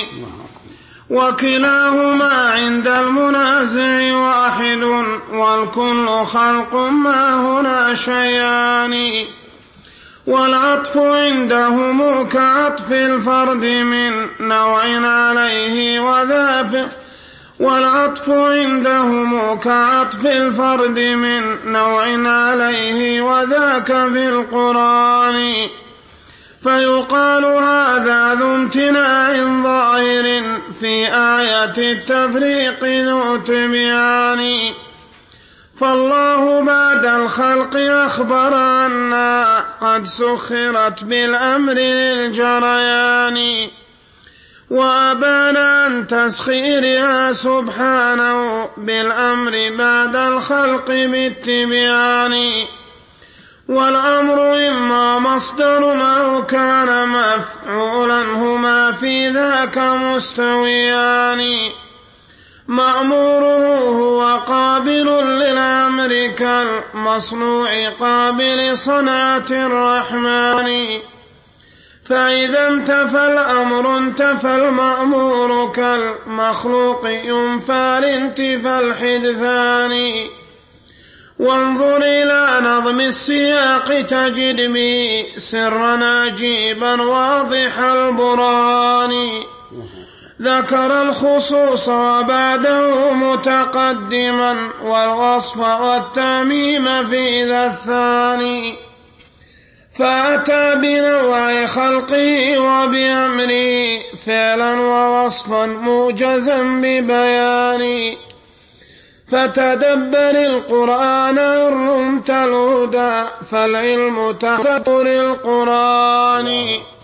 Speaker 2: وكلاهما عند المنازع واحد، والكل خلق ما هنا شيئان. والعطف عندهم كعطف الفرد من نوع عليه وذاك، والعطف عندهم كعطف الفرد من نوع عليه وذاك في القرآن. فيقال هذا ذو امتناع ظاهر في آية التفريق ذو تبيان. فالله بعد الخلق أخبر أنها قد سخرت بالأمر للجريان، وأبان عن تسخيرها سبحانه بالأمر بعد الخلق بالتبيان. والأمر إما مصدر أو كان مفعولا هما في ذاك مستويان. مأموره هو قابل للأمر كالمصنوع قابل صنعة الرحمن. فإذا انتفى الأمر انتفى المأمور كالمخلوق ينفى لانتفى الحدثان. وانظر إلى نظم السياق تجد به سرا عجيبا واضح البرهان. ذكر الخصوص وبعده متقدما والوصف والتعميم في ذا الثاني. فأتى بنوع خلقه وبأمره فعلا ووصفا موجزا ببيان. فتدبر القرآن إن رمت الهدى فالعلم تحتر القرآن.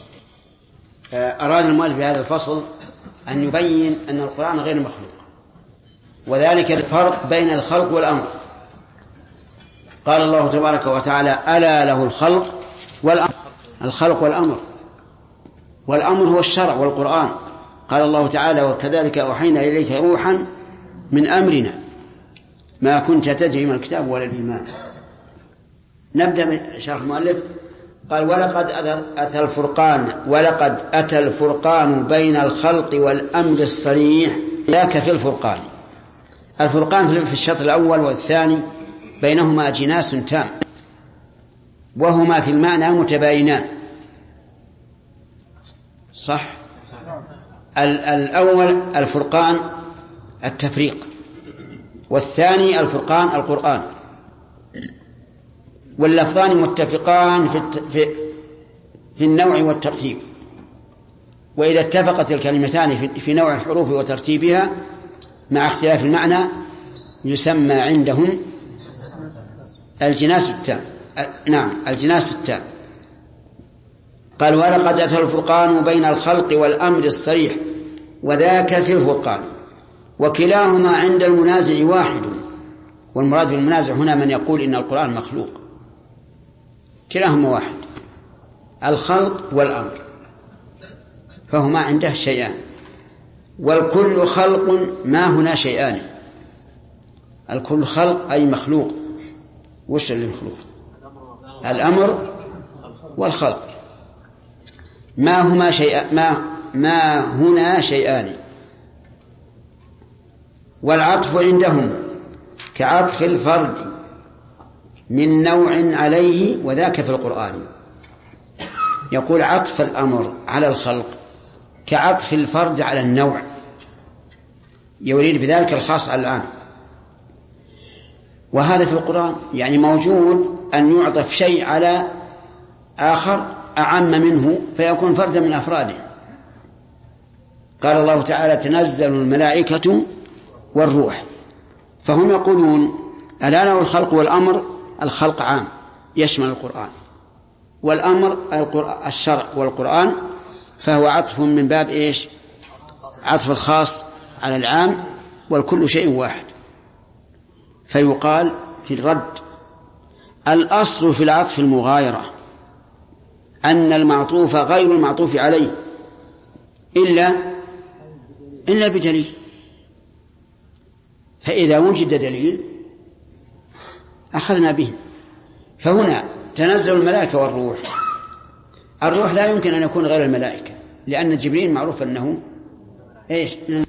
Speaker 1: أراد المؤلف بهذا الفصل أن يبين أن القرآن غير مخلوق، وذلك الفرق بين الخلق والأمر. قال الله تبارك وتعالى ألا له الخلق والأمر. الخلق والأمر، والأمر هو الشرع والقرآن. قال الله تعالى وكذلك أوحينا إليك روحا من أمرنا ما كنت تدري من الكتاب ولا الإيمان. نبدأ بشرح المؤلف. قال ولقد أتى الفرقان بين الخلق والأمر الصريح ذاك في الفرقان. الفرقان في الشطر الأول والثاني بينهما جناس تام، وهما في المعنى متباينان. صح؟ الأول الفرقان التفريق، والثاني الفرقان القرآن، واللفظان متفقان في النوع والترتيب. وإذا اتفقت الكلمتان في نوع الحروف وترتيبها مع اختلاف المعنى يسمى عندهم الجناس التام. نعم، الجناس التام. قال: ولقد أتى الفرقان بين الخلق والأمر الصريح وذاك في الفرقان، وكلاهما عند المنازع واحد. والمراد بالمنازع هنا من يقول إن القرآن مخلوق، كلاهما واحد، الخلق والأمر، فهما عنده شيئان. والكل خلق، ما هنا شيئان، الكل خلق أي مخلوق. وش اللي مخلوق؟ الأمر والخلق. ما هنا شيئان. والعطف عندهم كعطف الفرد من نوع عليه وذاك في القرآن. يقول عطف الأمر على الخلق كعطف الفرد على النوع، يريد بذلك الخاص على العام. وهذا في القرآن يعني موجود أن يعطف شيء على آخر أعم منه فيكون فردا من أفراده. قال الله تعالى: تنزل الملائكة والروح. فهم يقولون ألا له الخلق والأمر، الخلق عام يشمل القرآن، والأمر الشرع والقرآن، فهو عطف من باب إيش؟ عطف الخاص على العام، والكل شيء واحد. فيقال في الرد: الأصل في العطف المغايرة، أن المعطوف غير المعطوف عليه إلا بدليل. فإذا وجد دليل أخذنا به. فهنا تنزل الملائكة والروح. الروح لا يمكن أن يكون غير الملائكة، لأن جبريل معروف أنه من